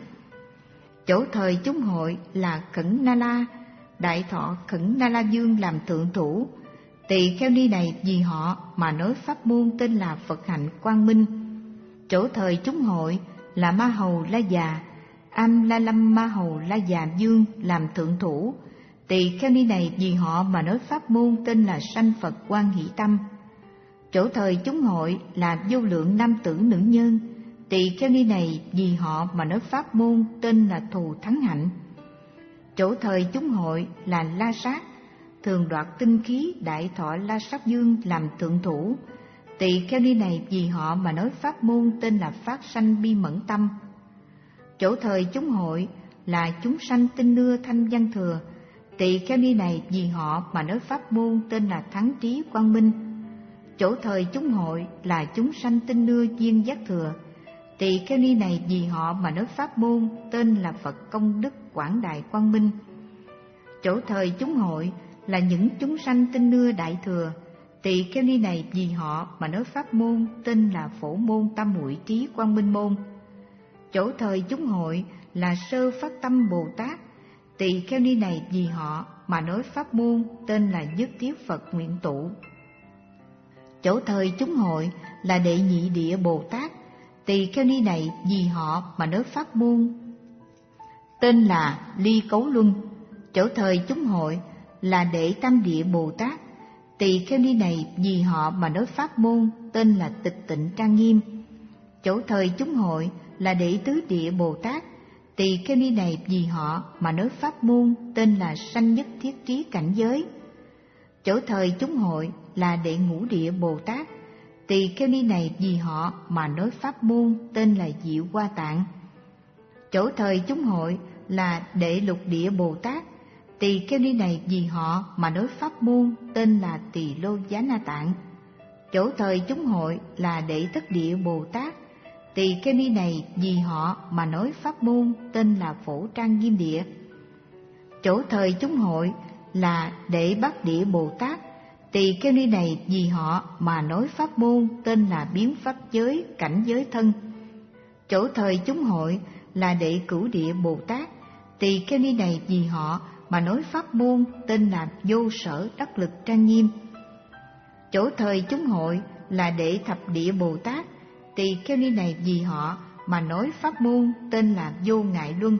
Chỗ thời chúng hội là Khẩn Na La, Đại Thọ Khẩn Na La Dương làm thượng thủ. Tỳ kheo ni này vì họ mà nói pháp môn tên là Phật Hạnh Quang Minh. Chỗ thời chúng hội là Ma Hầu La Già, Am La Lâm Ma Hầu La Già Dương làm thượng thủ. Tỳ kheo ni này vì họ mà nói pháp môn tên là Sanh Phật Quan Hỷ Tâm. Chỗ thời chúng hội là Vô Lượng Nam Tử Nữ Nhân. Tỳ kheo ni này vì họ mà nói pháp môn tên là Thù Thắng Hạnh. Chỗ thời chúng hội là La Sát, Thường Đoạt Tinh Khí Đại Thọ La Sát Dương làm thượng thủ. Tỳ kheo ni này vì họ mà nói pháp môn tên là Phát Sanh Bi Mẫn Tâm. Chỗ thời chúng hội là Chúng Sanh Tinh Nưa Thanh Văn Thừa. Tỳ kheo ni này vì họ mà nói pháp môn tên là Thắng Trí Quang Minh. Chỗ thời chúng hội là Chúng Sanh Tinh Nưa Duyên Giác Thừa. Tỳ kheo ni này vì họ mà nói pháp môn tên là Phật Công Đức Quảng Đại Quang Minh. Chỗ thời chúng hội là những chúng sanh tinh nưa Đại Thừa. Tỳ kheo ni này vì họ mà nói pháp môn tên là Phổ Môn Tam Muội Trí Quang Minh Môn. Chỗ thời chúng hội là Sơ Phát Tâm Bồ Tát. Tỳ kheo ni này vì họ mà nói pháp môn tên là Nhất Thiết Phật Nguyện Tụ. Chỗ thời chúng hội là Đệ Nhị Địa Bồ Tát. Tỳ kheo ni này vì họ mà nói pháp môn tên là Ly Cấu Luân. Chỗ thời chúng hội là Đệ Tam Địa Bồ Tát. Tỳ kheo ni này vì họ mà nói pháp môn tên là Tịch Tịnh Trang Nghiêm. Chỗ thời chúng hội là Đệ Tứ Địa Bồ Tát. Tỳ kheo ni này vì họ mà nói pháp môn tên là Sanh Nhất Thiết Trí Cảnh Giới. Chỗ thời chúng hội là Đệ Ngũ Địa Bồ Tát. Tỳ kheo ni này vì họ mà nói pháp môn tên là Diệu Hoa Tạng. Chỗ thời chúng hội là Đệ Lục Địa Bồ Tát. Tỳ kheo ni này vì họ mà nói pháp môn tên là Tỳ Lô Giá Na Tạng. Chỗ thời chúng hội là Đệ Thất Địa Bồ Tát. Tỳ kheo ni này vì họ mà nói pháp môn tên là Phổ Trang Nghiêm Địa. Chỗ thời chúng hội là Đệ Bát Địa Bồ Tát. Tỳ kheo ni này vì họ mà nói pháp môn tên là Biến Pháp Giới Cảnh Giới Thân. Chỗ thời chúng hội là Đệ Cửu Địa Bồ Tát. Tỳ kheo ni này vì họ mà nói pháp môn tên là Vô Sở Đắc Lực Trang Nghiêm. Chỗ thời chúng hội là Đệ Thập Địa Bồ Tát. Tỳ kheo ni này vì họ mà nói pháp môn tên là Vô Ngại Luân.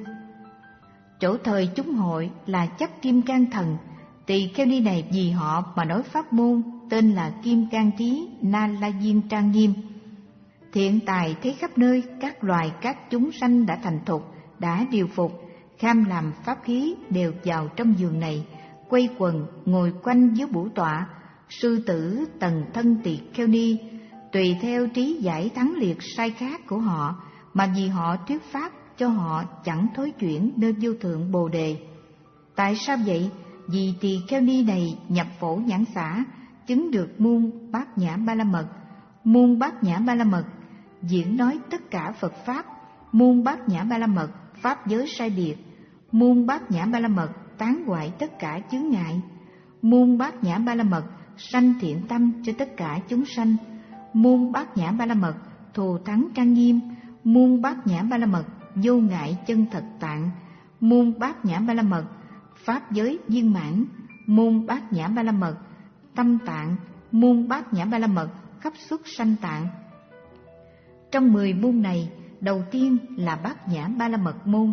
Chỗ thời chúng hội là Chấp Kim Cang Thần. Tỳ kheo ni này vì họ mà nói pháp môn tên là Kim Cang Trí Na La Diên Trang Nghiêm. Thiện tài thấy khắp nơi các loài các chúng sanh đã thành thục, đã điều phục, kham làm pháp khí đều vào trong giường này, quay quần ngồi quanh dưới bủ tọa. Sư tử tần thân tỳ kheo ni tùy theo trí giải thắng liệt sai khác của họ mà vì họ thuyết pháp cho họ chẳng thối chuyển nơi vô thượng bồ đề. Tại sao vậy? Vì tỳ kheo ni này nhập Phổ Nhãn Xả, chứng được muôn bát nhã ba la mật. Muôn bát nhã ba la mật diễn nói tất cả Phật pháp. Muôn bát nhã ba la mật pháp giới sai biệt. Muôn bát nhã ba la mật tán hoại tất cả chướng ngại. Muôn bát nhã ba la mật sanh thiện tâm cho tất cả chúng sanh. Muôn bát nhã ba la mật thù thắng trang nghiêm, muôn bát nhã ba la mật, vô ngại chân thật tạng, muôn bát nhã ba la mật, pháp giới viên mãn, muôn bát nhã ba la mật, tâm tạng, muôn bát nhã ba la mật, khắp xuất sanh tạng. Trong mười môn này, đầu tiên là bát nhã ba la mật môn.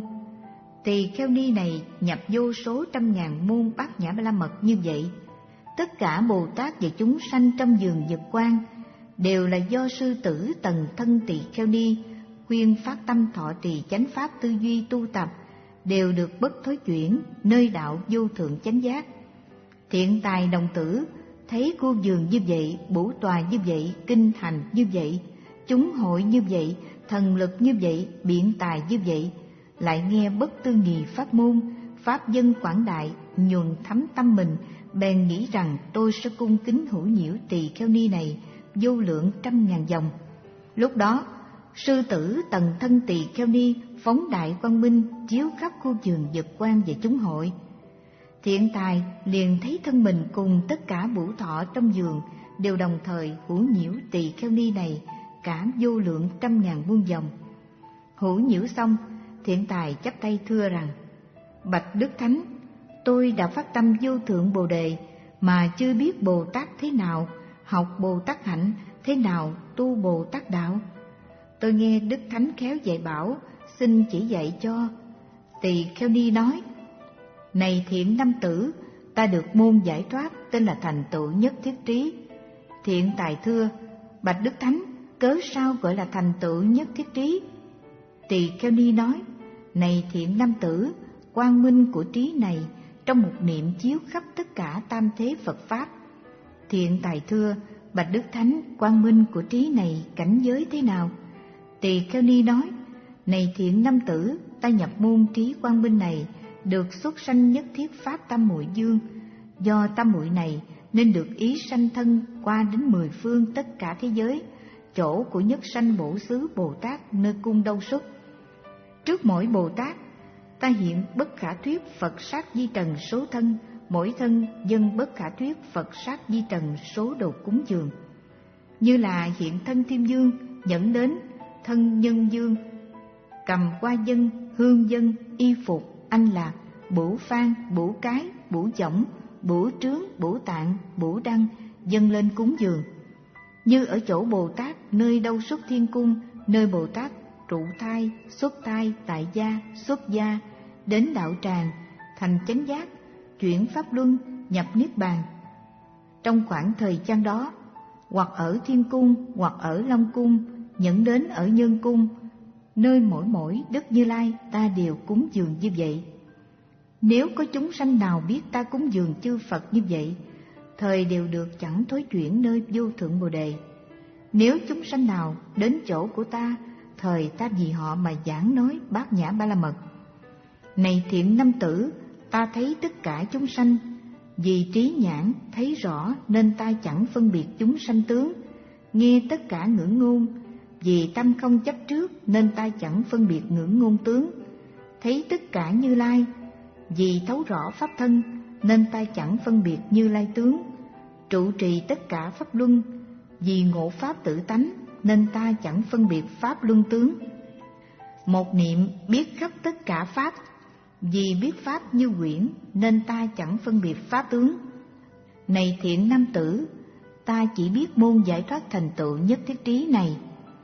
Tỳ kheo ni này nhập vô số trăm ngàn môn bát nhã ba la mật như vậy. Tất cả Bồ Tát và chúng sanh trong vườn Nhật Quang đều là do sư tử Tần Thân Tỳ Kheo Ni khuyên phát tâm thọ trì chánh pháp tư duy tu tập, đều được bất thối chuyển nơi đạo vô thượng chánh giác. Thiện tài đồng tử thấy khu vườn như vậy, bổ tòa như vậy, kinh hành như vậy, chúng hội như vậy, thần lực như vậy, biện tài như vậy, lại nghe bất tư nghì pháp môn, pháp dân quảng đại, nhuần thấm tâm mình, bèn nghĩ rằng tôi sẽ cung kính hữu nhiễu Tỳ Kheo Ni này vô lượng trăm ngàn dòng. Lúc đó, sư tử Tần Thân Tỳ Kheo Ni phóng đại quang minh chiếu khắp khu vườn Nhật Quang và chúng hội. Thiện tài liền thấy thân mình cùng tất cả bổ thọ trong vườn đều đồng thời hữu nhiễu Tỳ Kheo Ni này cả vô lượng trăm ngàn muôn dòng. Hữu nhiễu xong, thiện tài chắp tay thưa rằng: Bạch Đức Thánh, tôi đã phát tâm vô thượng Bồ Đề mà chưa biết Bồ Tát thế nào học Bồ Tát hạnh, thế nào tu Bồ Tát đạo. Tôi nghe Đức Thánh khéo dạy bảo, xin chỉ dạy cho. Tỳ Kheo Ni nói: Này thiện nam tử, ta được môn giải thoát tên là thành tựu nhất thiết trí. Thiện tài thưa: Bạch Đức Thánh, cớ sao gọi là thành tựu nhất thiết trí? Tỳ Kheo Ni nói: Này thiện nam tử, quang minh của trí này trong một niệm chiếu khắp tất cả tam thế Phật pháp. Thiện tài thưa: Bạch Đức Thánh, quang minh của trí này cảnh giới thế nào? Tỳ Kheo Ni nói: Này thiện nam tử, ta nhập môn trí quang minh này được xuất sanh nhất thiết pháp tam muội dương. Do tam muội này nên được ý sanh thân qua đến mười phương tất cả thế giới, chỗ của nhất sanh bổ xứ Bồ Tát nơi cung Đâu Xuất. Trước mỗi Bồ Tát, ta hiện bất khả thuyết Phật sát di trần số thân, mỗi thân dân bất khả thuyết Phật sát di trần số đồ cúng dường. Như là hiện thân Thiên Dương nhẫn đến thân Nhân Dương, cầm qua dân, hương dân, y phục, anh lạc, bổ phan, bổ cái, bổ giỏng, bổ trướng, bổ tạng, bổ đăng dâng lên cúng dường. Như ở chỗ Bồ Tát nơi Đâu Xuất Thiên Cung, nơi Bồ Tát trụ thai, xuất thai, tại gia, xuất gia, đến đạo tràng, thành chánh giác, chuyển pháp luân, nhập niết bàn. Trong khoảng thời gian đó, hoặc ở Thiên Cung, hoặc ở Long Cung, nhẫn đến ở Nhân Cung, nơi mỗi mỗi Đức Như Lai ta đều cúng dường như vậy. Nếu có chúng sanh nào biết ta cúng dường chư Phật như vậy, thời đều được chẳng thối chuyển nơi vô thượng Bồ Đề. Nếu chúng sanh nào đến chỗ của ta, thời ta vì họ mà giảng nói bát nhã ba la mật. Này thiện nam tử, ta thấy tất cả chúng sanh, vì trí nhãn thấy rõ nên ta chẳng phân biệt chúng sanh tướng. Nghe tất cả ngữ ngôn, vì tâm không chấp trước nên ta chẳng phân biệt ngữ ngôn tướng. Thấy tất cả Như Lai, vì thấu rõ pháp thân nên ta chẳng phân biệt Như Lai tướng. Trụ trì tất cả pháp luân, vì ngộ pháp tự tánh nên ta chẳng phân biệt pháp luân tướng. Một niệm biết khắp tất cả pháp, vì biết pháp như quyển nên ta chẳng phân biệt pháp tướng. Này thiện nam tử, ta chỉ biết môn giải thoát thành tựu nhất thiết trí này.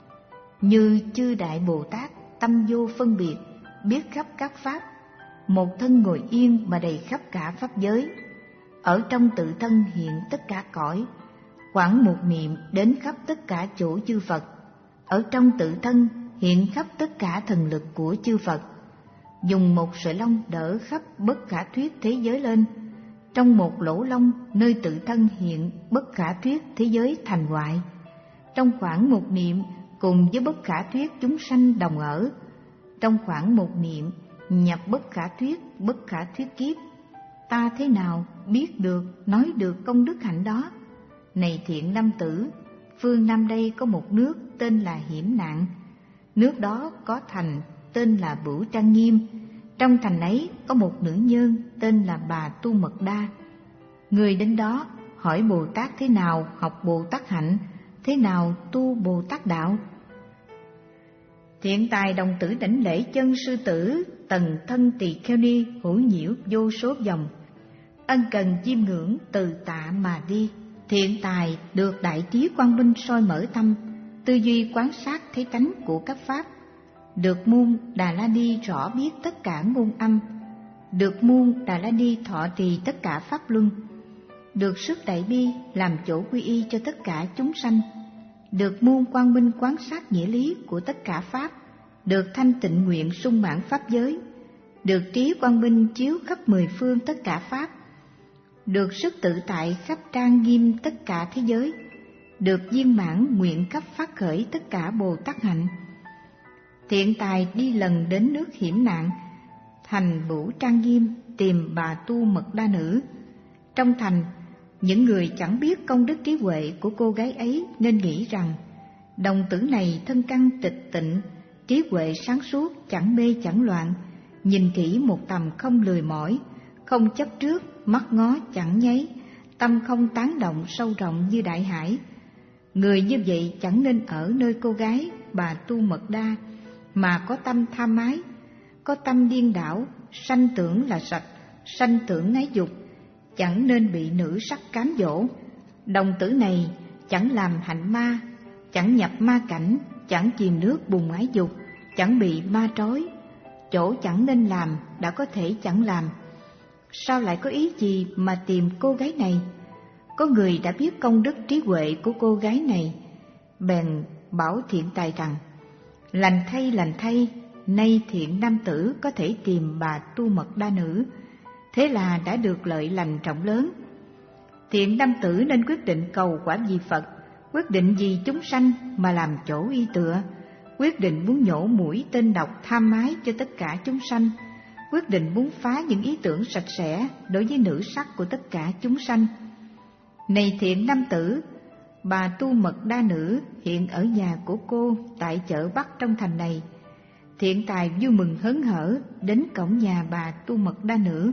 Như chư đại Bồ Tát tâm vô phân biệt, biết khắp các pháp, một thân ngồi yên mà đầy khắp cả pháp giới. Ở trong tự thân hiện tất cả cõi, quảng một niệm đến khắp tất cả chỗ chư Phật. Ở trong tự thân hiện khắp tất cả thần lực của chư Phật. Dùng một sợi lông đỡ khắp bất khả thuyết thế giới lên. Trong một lỗ lông nơi tự thân hiện bất khả thuyết thế giới thành hoại. Trong khoảng một niệm cùng với bất khả thuyết chúng sanh đồng ở. Trong khoảng một niệm nhập bất khả thuyết bất khả thuyết kiếp. Ta thế nào biết được nói được công đức hạnh đó? Này thiện nam tử, phương Nam đây có một nước tên là Hiểm Nạn. Nước đó có thành tên là Bửu Trang Nghiêm. Trong thành ấy có một nữ nhân tên là Bà Tu Mật Đa. Người đến đó hỏi Bồ Tát thế nào học Bồ Tát hạnh, thế nào tu Bồ Tát đạo. Thiện tài đồng tử đảnh lễ chân sư tử, tần thân tỳ kheo ni hữu nhiễu vô số vòng, ân cần chiêm ngưỡng từ tạ mà đi. Thiện tài được đại trí quang minh soi mở tâm, tư duy quán sát thấy tánh của các pháp, được muôn Đà La Ni rõ biết tất cả ngôn âm, được muôn Đà La Ni thọ trì tất cả pháp luân, được sức đại bi làm chỗ quy y cho tất cả chúng sanh, được muôn quang minh quán sát nghĩa lý của tất cả pháp, được thanh tịnh nguyện sung mãn pháp giới, được trí quang minh chiếu khắp mười phương tất cả pháp, được sức tự tại khắp trang nghiêm tất cả thế giới, được viên mãn nguyện khắp phát khởi tất cả Bồ Tát hạnh. Thiện tài đi lần đến nước hiểm nạn, thành bửu trang nghiêm tìm bà tu mật đa nữ. Trong thành, những người chẳng biết công đức trí huệ của cô gái ấy nên nghĩ rằng đồng tử này thân căn tịch tịnh, trí huệ sáng suốt, chẳng mê chẳng loạn, nhìn kỹ một tầm không lười mỏi, không chấp trước, mắt ngó chẳng nháy, tâm không tán động sâu rộng như đại hải. Người như vậy chẳng nên ở nơi cô gái bà tu mật đa, mà có tâm tham ái, có tâm điên đảo, sanh tưởng là sạch, sanh tưởng ái dục, chẳng nên bị nữ sắc cám dỗ. Đồng tử này chẳng làm hạnh ma, chẳng nhập ma cảnh, chẳng chìm nước bùn ái dục, chẳng bị ma trói. Chỗ chẳng nên làm đã có thể chẳng làm, sao lại có ý gì mà tìm cô gái này? Có người đã biết công đức trí huệ của cô gái này, bèn bảo thiện tài rằng: lành thay lành thay, nay thiện nam tử có thể tìm bà tu mật đa nữ, thế là đã được lợi lành trọng lớn. Thiện nam tử nên quyết định cầu quả vì Phật, quyết định vì chúng sanh mà làm chỗ y tựa, quyết định muốn nhổ mũi tên độc tham ái cho tất cả chúng sanh, quyết định muốn phá những ý tưởng sạch sẽ đối với nữ sắc của tất cả chúng sanh. Này thiện nam tử, bà tu mật đa nữ hiện ở nhà của cô tại chợ Bắc trong thành này. Thiện tài vui mừng hớn hở đến cổng nhà bà tu mật đa nữ.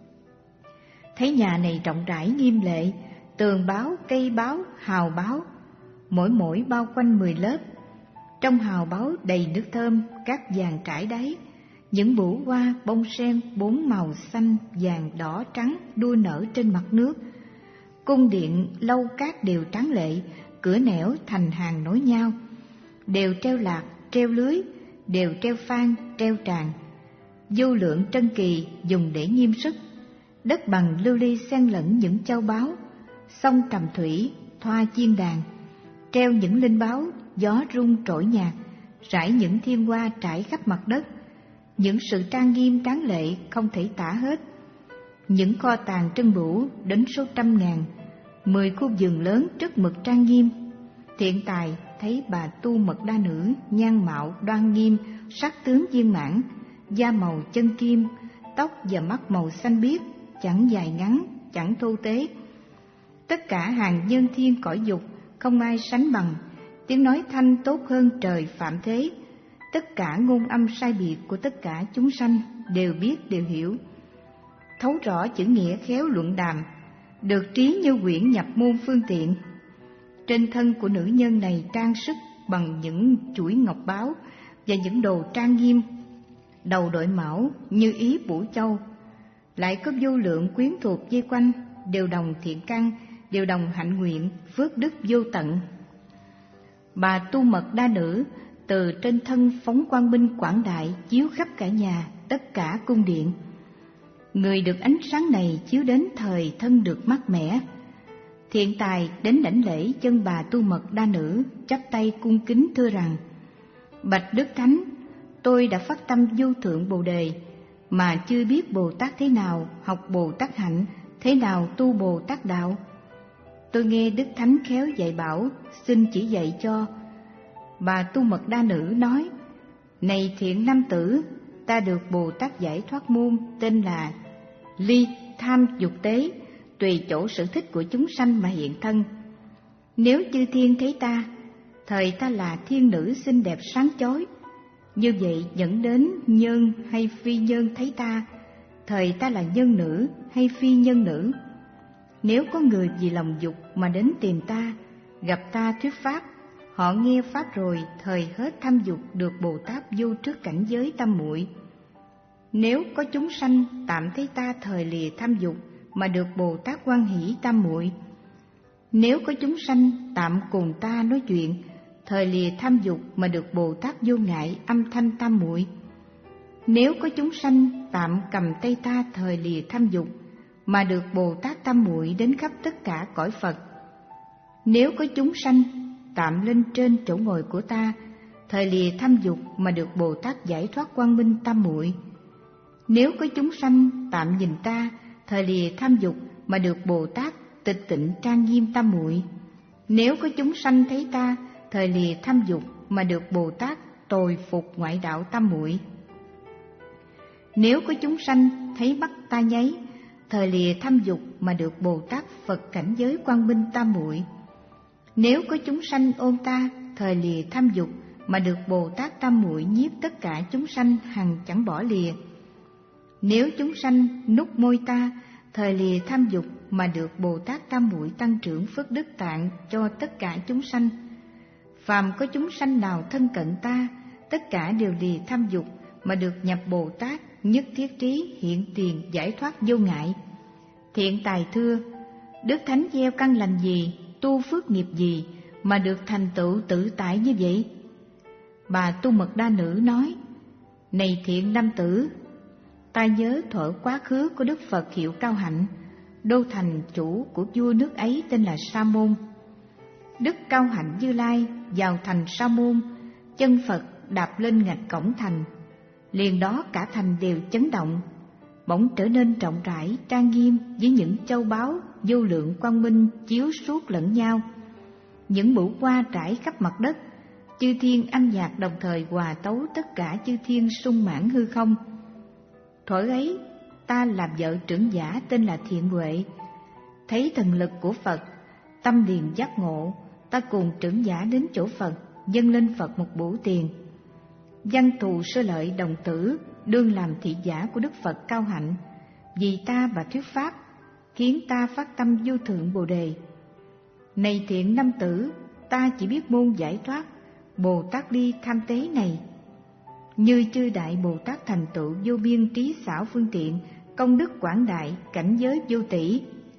Thấy nhà này rộng rãi nghiêm lệ, tường báo, cây báo, hào báo, mỗi mỗi bao quanh mười lớp. Trong hào báo đầy nước thơm, cát vàng trải đáy, những bủ hoa bông sen bốn màu xanh, vàng, đỏ, trắng đua nở trên mặt nước. Cung điện lâu cát đều tráng lệ, cửa nẻo thành hàng nối nhau, đều treo lạc, treo lưới, đều treo phan, treo tràn. Vô lượng trân kỳ dùng để nghiêm sức, đất bằng lưu ly xen lẫn những châu báu, sông trầm thủy thoa chiên đàn, treo những linh báo, gió rung trỗi nhạc, rải những thiên hoa trải khắp mặt đất. Những sự trang nghiêm tráng lệ không thể tả hết. Những kho tàng trân bửu đến số trăm ngàn, mười khu vườn lớn rất mực trang nghiêm. Thiện tài thấy bà tu mật đa nữ nhan mạo đoan nghiêm, sắc tướng viên mãn, da màu chân kim, tóc và mắt màu xanh biếc, chẳng dài ngắn, chẳng thô tế. Tất cả hàng nhân thiên cõi dục không ai sánh bằng, tiếng nói thanh tốt hơn trời phạm thế. Tất cả ngôn âm sai biệt của tất cả chúng sanh đều biết đều hiểu, thấu rõ chữ nghĩa khéo luận đàm, được trí như quyển nhập môn phương tiện. Trên thân của nữ nhân này trang sức bằng những chuỗi ngọc báu và những đồ trang nghiêm, đầu đội mão như ý bủ châu, lại có vô lượng quyến thuộc vây quanh, đều đồng thiện căn, đều đồng hạnh nguyện, phước đức vô tận. Bà tu mật đa nữ từ trên thân phóng quang minh quảng đại chiếu khắp cả nhà, tất cả cung điện. Người được ánh sáng này chiếu đến thời thân được mát mẻ. Thiện tài đến đảnh lễ chân bà tu mật đa nữ, chắp tay cung kính thưa rằng: bạch Đức Thánh, tôi đã phát tâm vô thượng Bồ đề, mà chưa biết Bồ Tát thế nào học Bồ Tát hạnh, thế nào tu Bồ Tát đạo. Tôi nghe Đức Thánh khéo dạy bảo, xin chỉ dạy cho. Bà tu mật đa nữ nói: này thiện nam tử, ta được Bồ Tát giải thoát môn tên là ly tham dục tế, tùy chỗ sở thích của chúng sanh mà hiện thân. Nếu chư thiên thấy ta, thời ta là thiên nữ xinh đẹp sáng chói, như vậy dẫn đến nhân hay phi nhân thấy ta, thời ta là nhân nữ hay phi nhân nữ. Nếu có người vì lòng dục mà đến tìm ta, gặp ta thuyết pháp, Họ nghe pháp rồi, thời hết tham dục được Bồ Tát vô trước cảnh giới tam muội. Nếu có chúng sanh tạm thấy ta thời lìa tham dục mà được Bồ Tát hoan hỷ tam muội. Nếu có chúng sanh tạm cùng ta nói chuyện, thời lìa tham dục mà được Bồ Tát vô ngại âm thanh tam muội. Nếu có chúng sanh tạm cầm tay ta thời lìa tham dục mà được Bồ Tát tam muội đến khắp tất cả cõi Phật. Nếu có chúng sanh tạm lên trên chỗ ngồi của ta thời lìa tham dục mà được Bồ Tát giải thoát quang minh tam muội. Nếu có chúng sanh tạm nhìn ta thời lìa tham dục mà được Bồ Tát tịch tịnh trang nghiêm tam muội. Nếu có chúng sanh thấy ta thời lìa tham dục mà được Bồ Tát tồi phục ngoại đạo tam muội. Nếu có chúng sanh thấy mắt ta nháy thời lìa tham dục mà được Bồ Tát Phật cảnh giới quang minh tam muội. Nếu có chúng sanh ôm ta thời lìa tham dục mà được Bồ Tát tam muội nhiếp tất cả chúng sanh hằng chẳng bỏ lìa. Nếu chúng sanh nút môi ta thời lìa tham dục mà được Bồ Tát tam muội tăng trưởng phước đức tạng cho tất cả chúng sanh. Phàm có chúng sanh nào thân cận ta, tất cả đều lìa tham dục mà được nhập Bồ Tát nhất thiết trí hiện tiền giải thoát vô ngại. Thiện tài thưa, Đức Thánh gieo căn lành gì, tu phước nghiệp gì mà được thành tựu tự tại như vậy? Bà Tu Mật Đa Nữ nói, này thiện nam tử, ta nhớ thuở quá khứ của Đức Phật hiệu Cao Hạnh, đô thành chủ của vua nước ấy tên là Sa Môn. Đức Cao Hạnh Như Lai vào thành Sa Môn, chân Phật đạp lên ngạch cổng thành, liền đó cả thành đều chấn động, bỗng trở nên rộng rãi trang nghiêm với những châu báu vô lượng quang minh chiếu suốt lẫn nhau. Những bửu hoa trải khắp mặt đất, chư thiên âm nhạc đồng thời hòa tấu tất cả chư thiên sung mãn hư không. Thuở ấy ta làm vợ trưởng giả tên là Thiện Huệ, thấy thần lực của Phật, tâm liền giác ngộ, ta cùng trưởng giả đến chỗ Phật, dâng lên Phật một bửu tiền. Văn thù sơ lợi đồng tử đương làm thị giả của Đức Phật Cao Hạnh, vì ta và thuyết pháp, khiến ta phát tâm vô thượng Bồ Đề. Này thiện nam tử, ta chỉ biết môn giải thoát Bồ Tát ly tham tế này. Như chư đại Bồ Tát thành tựu vô biên trí xảo phương tiện, công đức quảng đại, cảnh giới vô tỷ.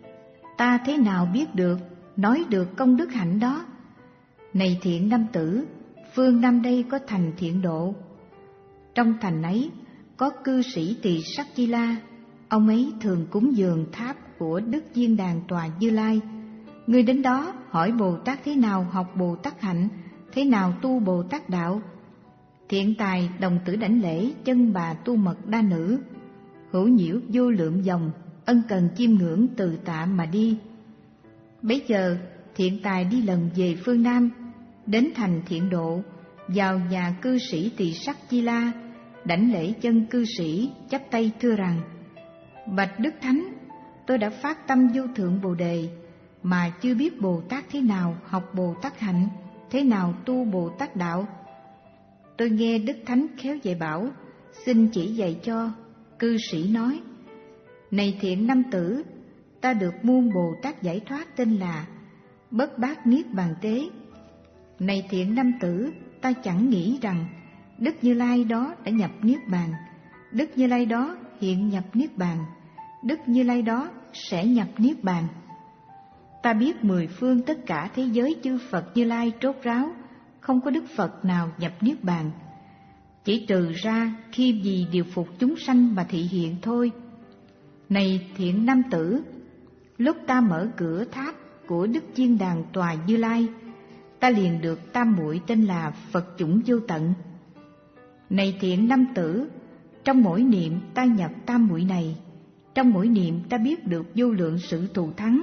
Ta thế nào biết được, nói được công đức hạnh đó? Này thiện nam tử, phương Nam đây có thành Thiện Độ. Trong thành ấy có cư sĩ Tỳ Sắc Chi La, ông ấy thường cúng dường tháp của Đức Diên Đàn Tòa Như Lai. Người đến đó hỏi Bồ Tát thế nào học Bồ Tát hạnh, thế nào tu Bồ Tát đạo. Thiện tài đồng tử đảnh lễ chân bà Tu Mật Đa Nữ, hữu nhiễu vô lượng dòng, ân cần chiêm ngưỡng từ tạ mà đi. Bấy giờ thiện tài đi lần về phương Nam, đến thành Thiện Độ, vào nhà cư sĩ Tỳ Sắc Chi La, đảnh lễ chân cư sĩ, chắp tay thưa rằng: Bạch Đức Thánh, tôi đã phát tâm vô thượng Bồ Đề, mà chưa biết Bồ Tát thế nào học Bồ Tát hạnh, thế nào tu Bồ Tát đạo. Tôi nghe Đức Thánh khéo dạy bảo, xin chỉ dạy cho. Cư sĩ nói: Này thiện nam tử, ta được muôn Bồ Tát giải thoát tên là Bất Bát Niết Bàn Tế. Này thiện nam tử, ta chẳng nghĩ rằng Đức Như Lai đó đã nhập Niết Bàn, Đức Như Lai đó hiện nhập Niết Bàn, Đức Như Lai đó sẽ nhập Niết Bàn. Ta biết mười phương tất cả thế giới chư Phật Như Lai trốt ráo, không có Đức Phật nào nhập Niết Bàn, chỉ trừ ra khi vì điều phục chúng sanh mà thị hiện thôi. Này thiện nam tử, lúc ta mở cửa tháp của Đức Diên Đàn Tòa Như Lai, ta liền được tam muội tên là Phật chủng vô tận. Này thiện nam tử, trong mỗi niệm ta nhập tam muội này, trong mỗi niệm ta biết được vô lượng sự thù thắng.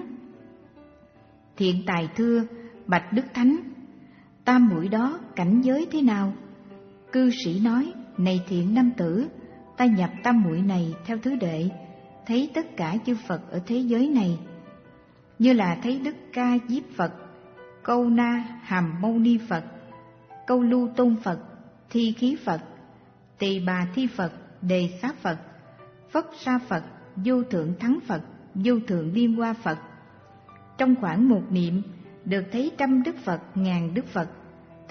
Thiện tài thưa: Bạch Đức Thánh, tam muội đó cảnh giới thế nào? Cư sĩ nói: Này thiện nam tử, ta nhập tam muội này theo thứ đệ, thấy tất cả chư Phật ở thế giới này, như là thấy Đức Ca Diếp Phật, Câu Na Hàm Mâu Ni Phật, Câu Lưu Tôn Phật, Thi Khí Phật, Tỳ Bà Thi Phật, Đề Xá Phật, Phất Sa Phật, Vô Thượng Thắng Phật, Vô Thượng Liên Hoa Phật. Trong khoảng một niệm được thấy trăm Đức Phật, ngàn Đức Phật,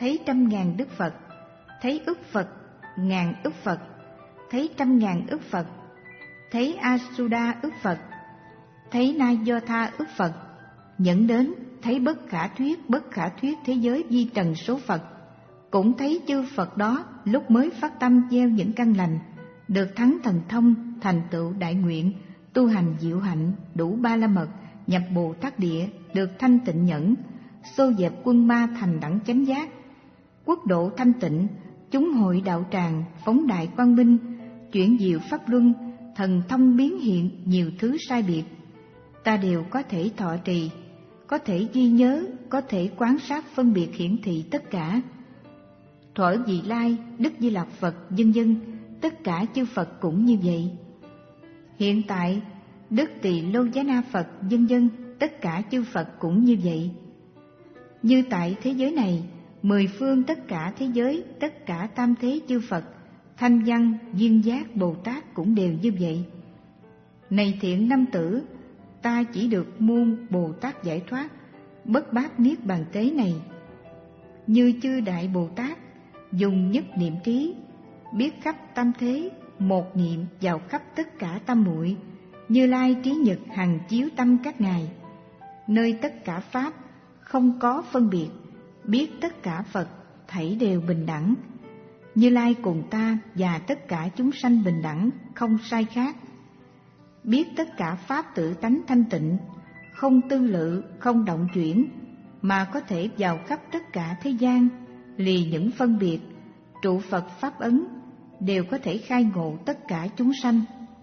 thấy trăm ngàn Đức Phật, thấy ức Phật, ngàn ức Phật, thấy trăm ngàn ức Phật, thấy Asuda ức Phật, thấy Nayotha ức Phật, dẫn đến thấy bất khả thuyết, bất khả thuyết thế giới vi trần số Phật. Cũng thấy chư Phật đó lúc mới phát tâm gieo những căn lành, được thắng thần thông, thành tựu đại nguyện, tu hành diệu hạnh, đủ ba la mật, nhập Bồ Tát địa, được thanh tịnh nhẫn, xô dẹp quân ma thành đẳng chánh giác, quốc độ thanh tịnh, chúng hội đạo tràng, phóng đại quang minh, chuyển diệu pháp luân, thần thông biến hiện nhiều thứ sai biệt. Ta đều có thể thọ trì, có thể ghi nhớ, có thể quán sát phân biệt hiển thị tất cả. Thuở Vị Lai, Đức Di Lặc Phật, vân vân, tất cả chư Phật cũng như vậy. Hiện tại, Đức Tỳ Lô Giá Na Phật, vân vân, tất cả chư Phật cũng như vậy. Như tại thế giới này, mười phương tất cả thế giới, tất cả tam thế chư Phật, Thanh Văn, Duyên Giác, Bồ Tát cũng đều như vậy. Này thiện nam tử, ta chỉ được muôn Bồ Tát giải thoát, bất bát niết bàn tế này. Như chư Đại Bồ Tát, dùng nhất niệm trí, biết khắp tam thế, một niệm vào khắp tất cả tam muội. Như Lai trí nhật hằng chiếu tâm các ngài, nơi tất cả pháp không có phân biệt, biết tất cả Phật thảy đều bình đẳng. Như Lai cùng ta và tất cả chúng sanh bình đẳng, không sai khác. Biết tất cả pháp tự tánh thanh tịnh, không tư lự, không động chuyển, mà có thể vào khắp tất cả thế gian, lìa những phân biệt, trụ Phật pháp ấn, đều có thể khai ngộ tất cả chúng sanh.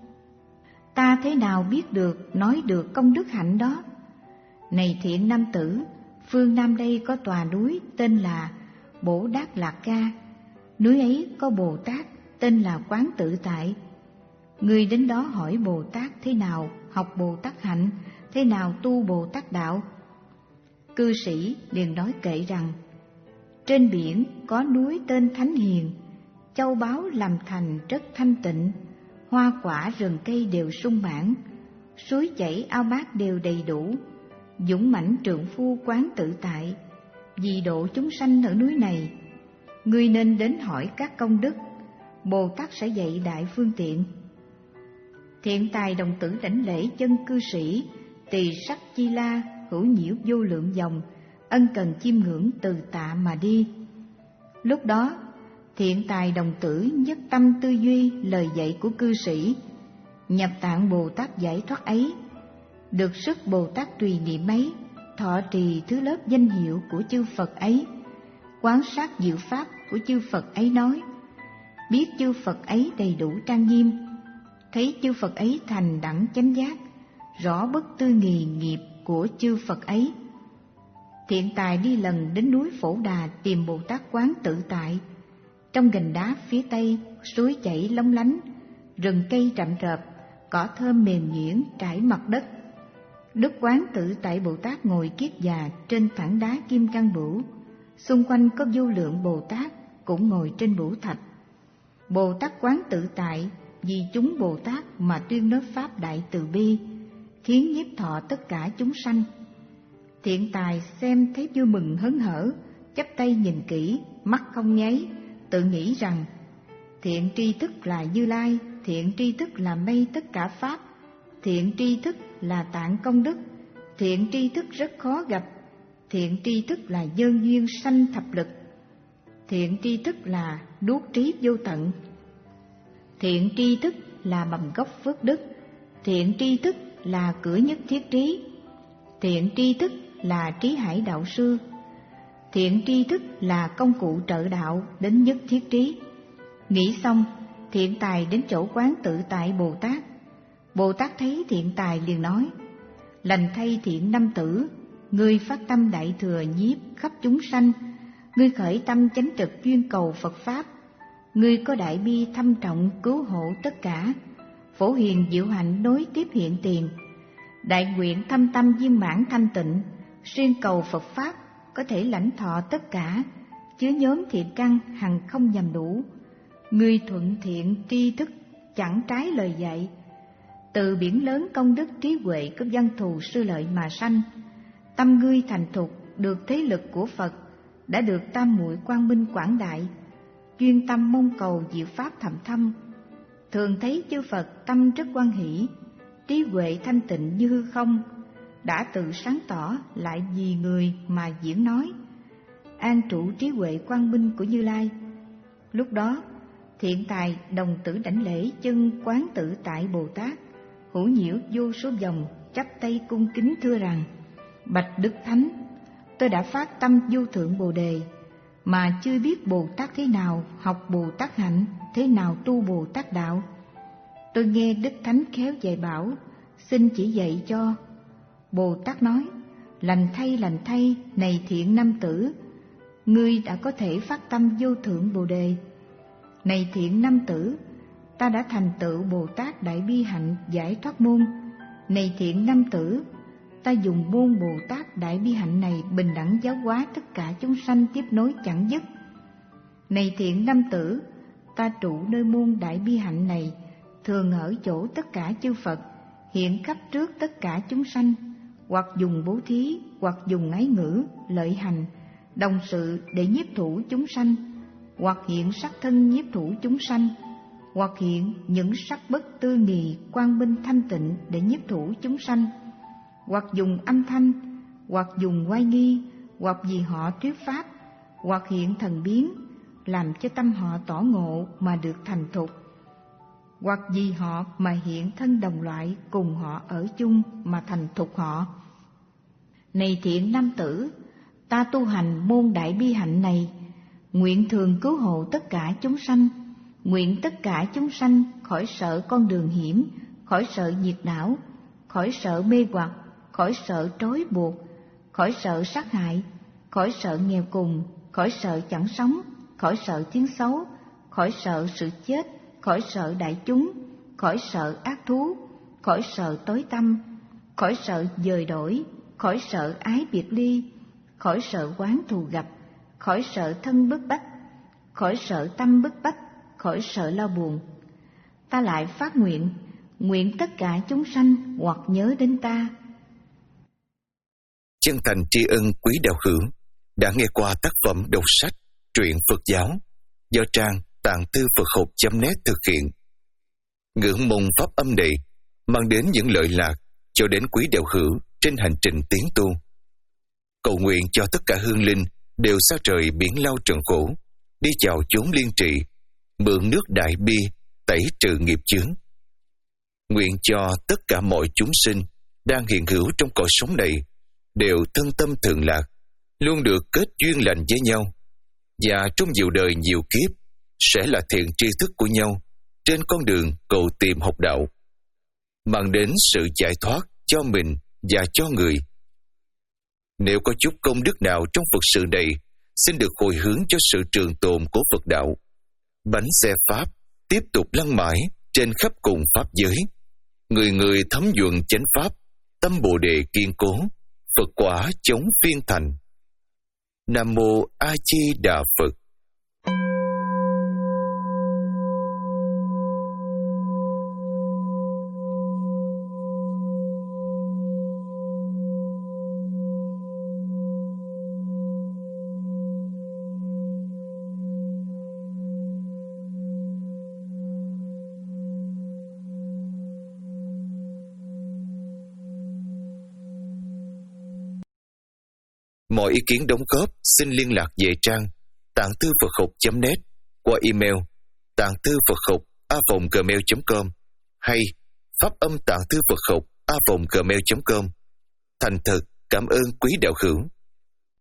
Ta thế nào biết được, nói được công đức hạnh đó? Này thiện nam tử, phương Nam đây có tòa núi tên là Bổ Đát Lạc Ca. Núi ấy có Bồ Tát tên là Quán Tự Tại. Người đến đó hỏi Bồ Tát thế nào học Bồ Tát hạnh, thế nào tu Bồ Tát đạo. Cư sĩ liền nói kệ rằng: trên biển có núi tên Thánh Hiền, châu báu làm thành rất thanh tịnh, hoa quả rừng cây đều sung mãn, suối chảy ao bát đều đầy đủ, dũng mãnh trượng phu Quán Tự Tại. Vì độ chúng sanh ở núi này, ngươi nên đến hỏi các công đức, Bồ Tát sẽ dạy đại phương tiện. Thiện tài đồng tử đảnh lễ chân cư sĩ, tỳ sắc chi la, hữu nhiễu vô lượng dòng, ân cần chiêm ngưỡng từ tạ mà đi. Lúc đó, thiện tài đồng tử nhất tâm tư duy lời dạy của cư sĩ, nhập tạng Bồ Tát giải thoát ấy, được sức Bồ Tát tùy niệm ấy, thọ trì thứ lớp danh hiệu của chư Phật ấy, quán sát diệu pháp của chư Phật ấy nói, biết chư Phật ấy đầy đủ trang nghiêm, thấy chư Phật ấy thành đẳng chánh giác, rõ bất tư nghì nghiệp của chư Phật ấy. Thiện tài đi lần đến núi Phổ Đà tìm Bồ Tát Quán Tự Tại. Trong gành đá phía tây, suối chảy lóng lánh, rừng cây rậm rợp, cỏ thơm mềm nhuyễn trải mặt đất. Đức Quán Tự Tại Bồ Tát ngồi kiết già trên tảng đá kim cang bửu, xung quanh có vô lượng Bồ Tát cũng ngồi trên bửu thạch. Bồ Tát Quán Tự Tại vì chúng Bồ Tát mà tuyên nói pháp đại từ bi, khiến nhiếp thọ tất cả chúng sanh. Thiện tài xem thấy vui mừng hớn hở, chắp tay nhìn kỹ, mắt không nháy, tự nghĩ rằng: thiện tri thức là Như Lai, thiện tri thức là mây tất cả pháp, thiện tri thức là tạng công đức, thiện tri thức rất khó gặp, thiện tri thức là nhân duyên sanh thập lực, thiện tri thức là đuốc trí vô tận, thiện tri thức là mầm gốc phước đức, thiện tri thức là cửa nhất thiết trí, thiện tri thức là trí hải đạo sư, thiện tri thức là công cụ trợ đạo đến nhất thiết trí. Nghĩ xong, thiện tài đến chỗ Quán Tự Tại Bồ Tát. Bồ Tát thấy thiện tài liền nói: lành thay thiện nam tử, ngươi phát tâm đại thừa nhiếp khắp chúng sanh, ngươi khởi tâm chánh trực chuyên cầu Phật pháp, ngươi có đại bi thâm trọng cứu hộ tất cả, phổ hiền diệu hạnh nối tiếp hiện tiền, đại nguyện thâm tâm viên mãn thanh tịnh, xuyên cầu Phật pháp có thể lãnh thọ tất cả, chứa nhóm thiện căn hằng không nhằm đủ. Ngươi thuận thiện tri thức chẳng trái lời dạy, từ biển lớn công đức trí huệ có văn thù sư lợi mà sanh. Tâm ngươi thành thục được thế lực của Phật, đã được tam muội quang minh quảng đại, chuyên tâm mong cầu diệu pháp thầm thâm. Thường thấy chư Phật tâm rất hoan hỷ, trí huệ thanh tịnh như hư không, đã tự sáng tỏ lại vì người mà diễn nói, an trụ trí huệ quang minh của Như Lai. Lúc đó thiện tài đồng tử đảnh lễ chân quán tự tại Bồ Tát, hữu nhiễu vô số vòng, chắp tay cung kính thưa rằng: bạch Đức Thánh, tôi đã phát tâm vô thượng Bồ Đề, mà chưa biết Bồ Tát thế nào học Bồ Tát hạnh, thế nào tu Bồ Tát đạo. Tôi nghe Đức Thánh khéo dạy bảo, xin chỉ dạy cho. Bồ Tát nói: lành thay, lành thay, này thiện nam tử, ngươi đã có thể phát tâm vô thượng Bồ Đề. Này thiện nam tử, ta đã thành tựu Bồ Tát đại bi hạnh giải thoát môn. Này thiện nam tử, ta dùng môn Bồ Tát đại bi hạnh này bình đẳng giáo hóa tất cả chúng sanh tiếp nối chẳng dứt. Này thiện nam tử, ta trụ nơi môn đại bi hạnh này, thường ở chỗ tất cả chư Phật, hiện khắp trước tất cả chúng sanh, hoặc dùng bố thí, hoặc dùng ái ngữ, lợi hành, đồng sự để nhiếp thủ chúng sanh, hoặc hiện sắc thân nhiếp thủ chúng sanh, hoặc hiện những sắc bất tư nghì, quang minh thanh tịnh để nhiếp thủ chúng sanh, hoặc dùng âm thanh, hoặc dùng oai nghi, hoặc vì họ thuyết pháp, hoặc hiện thần biến, làm cho tâm họ tỏ ngộ mà được thành thục, hoặc vì họ mà hiện thân đồng loại cùng họ ở chung mà thành thục họ. Này thiện nam tử, ta tu hành môn đại bi hạnh này, nguyện thường cứu hộ tất cả chúng sanh, nguyện tất cả chúng sanh khỏi sợ con đường hiểm, khỏi sợ nhiệt não, khỏi sợ mê hoặc, khỏi sợ trói buộc, khỏi sợ sát hại, khỏi sợ nghèo cùng, khỏi sợ chẳng sống, khỏi sợ tiếng xấu, khỏi sợ sự chết, khỏi sợ đại chúng, khỏi sợ ác thú, khỏi sợ tối tăm, khỏi sợ dời đổi, khỏi sợ ái biệt ly, khỏi sợ oán thù gặp, khỏi sợ thân bức bách, khỏi sợ tâm bức bách, khỏi sợ lo buồn. Ta lại phát nguyện, nguyện tất cả chúng sanh hoặc nhớ đến ta. Chân thành tri ân quý đạo hữu đã nghe qua tác phẩm đọc sách truyện Phật giáo do trang tạng thư Phật học chấm net thực hiện. Ngưỡng mong pháp âm này mang đến những lợi lạc cho đến quý đạo hữu trên hành trình tiến tu. Cầu nguyện cho tất cả hương linh đều xa trời biển lao trần khổ, đi chào chốn liên trị, mượn nước đại bi tẩy trừ nghiệp chướng. Nguyện cho tất cả mọi chúng sinh đang hiện hữu trong cõi sống này đều thân tâm thường lạc, luôn được kết duyên lành với nhau, và trong nhiều đời nhiều kiếp sẽ là thiện tri thức của nhau trên con đường cầu tìm học đạo, mang đến sự giải thoát cho mình và cho người. Nếu có chút công đức nào trong Phật sự này, xin được hồi hướng cho sự trường tồn của Phật đạo. Bánh xe Pháp tiếp tục lăn mãi trên khắp cùng Pháp giới. Người người thấm nhuần chánh Pháp, tâm Bồ Đề kiên cố, Phật quả chống phiên thành. Nam Mô A Di Đà Phật. Mọi ý kiến đóng góp xin liên lạc về trang tạng thư Phật học chấm net qua email tạng thư Phật học a vòng gmail chấm com hay pháp âm tạng thư Phật học a vòng gmail chấm com. Thành thật cảm ơn quý đạo hữu.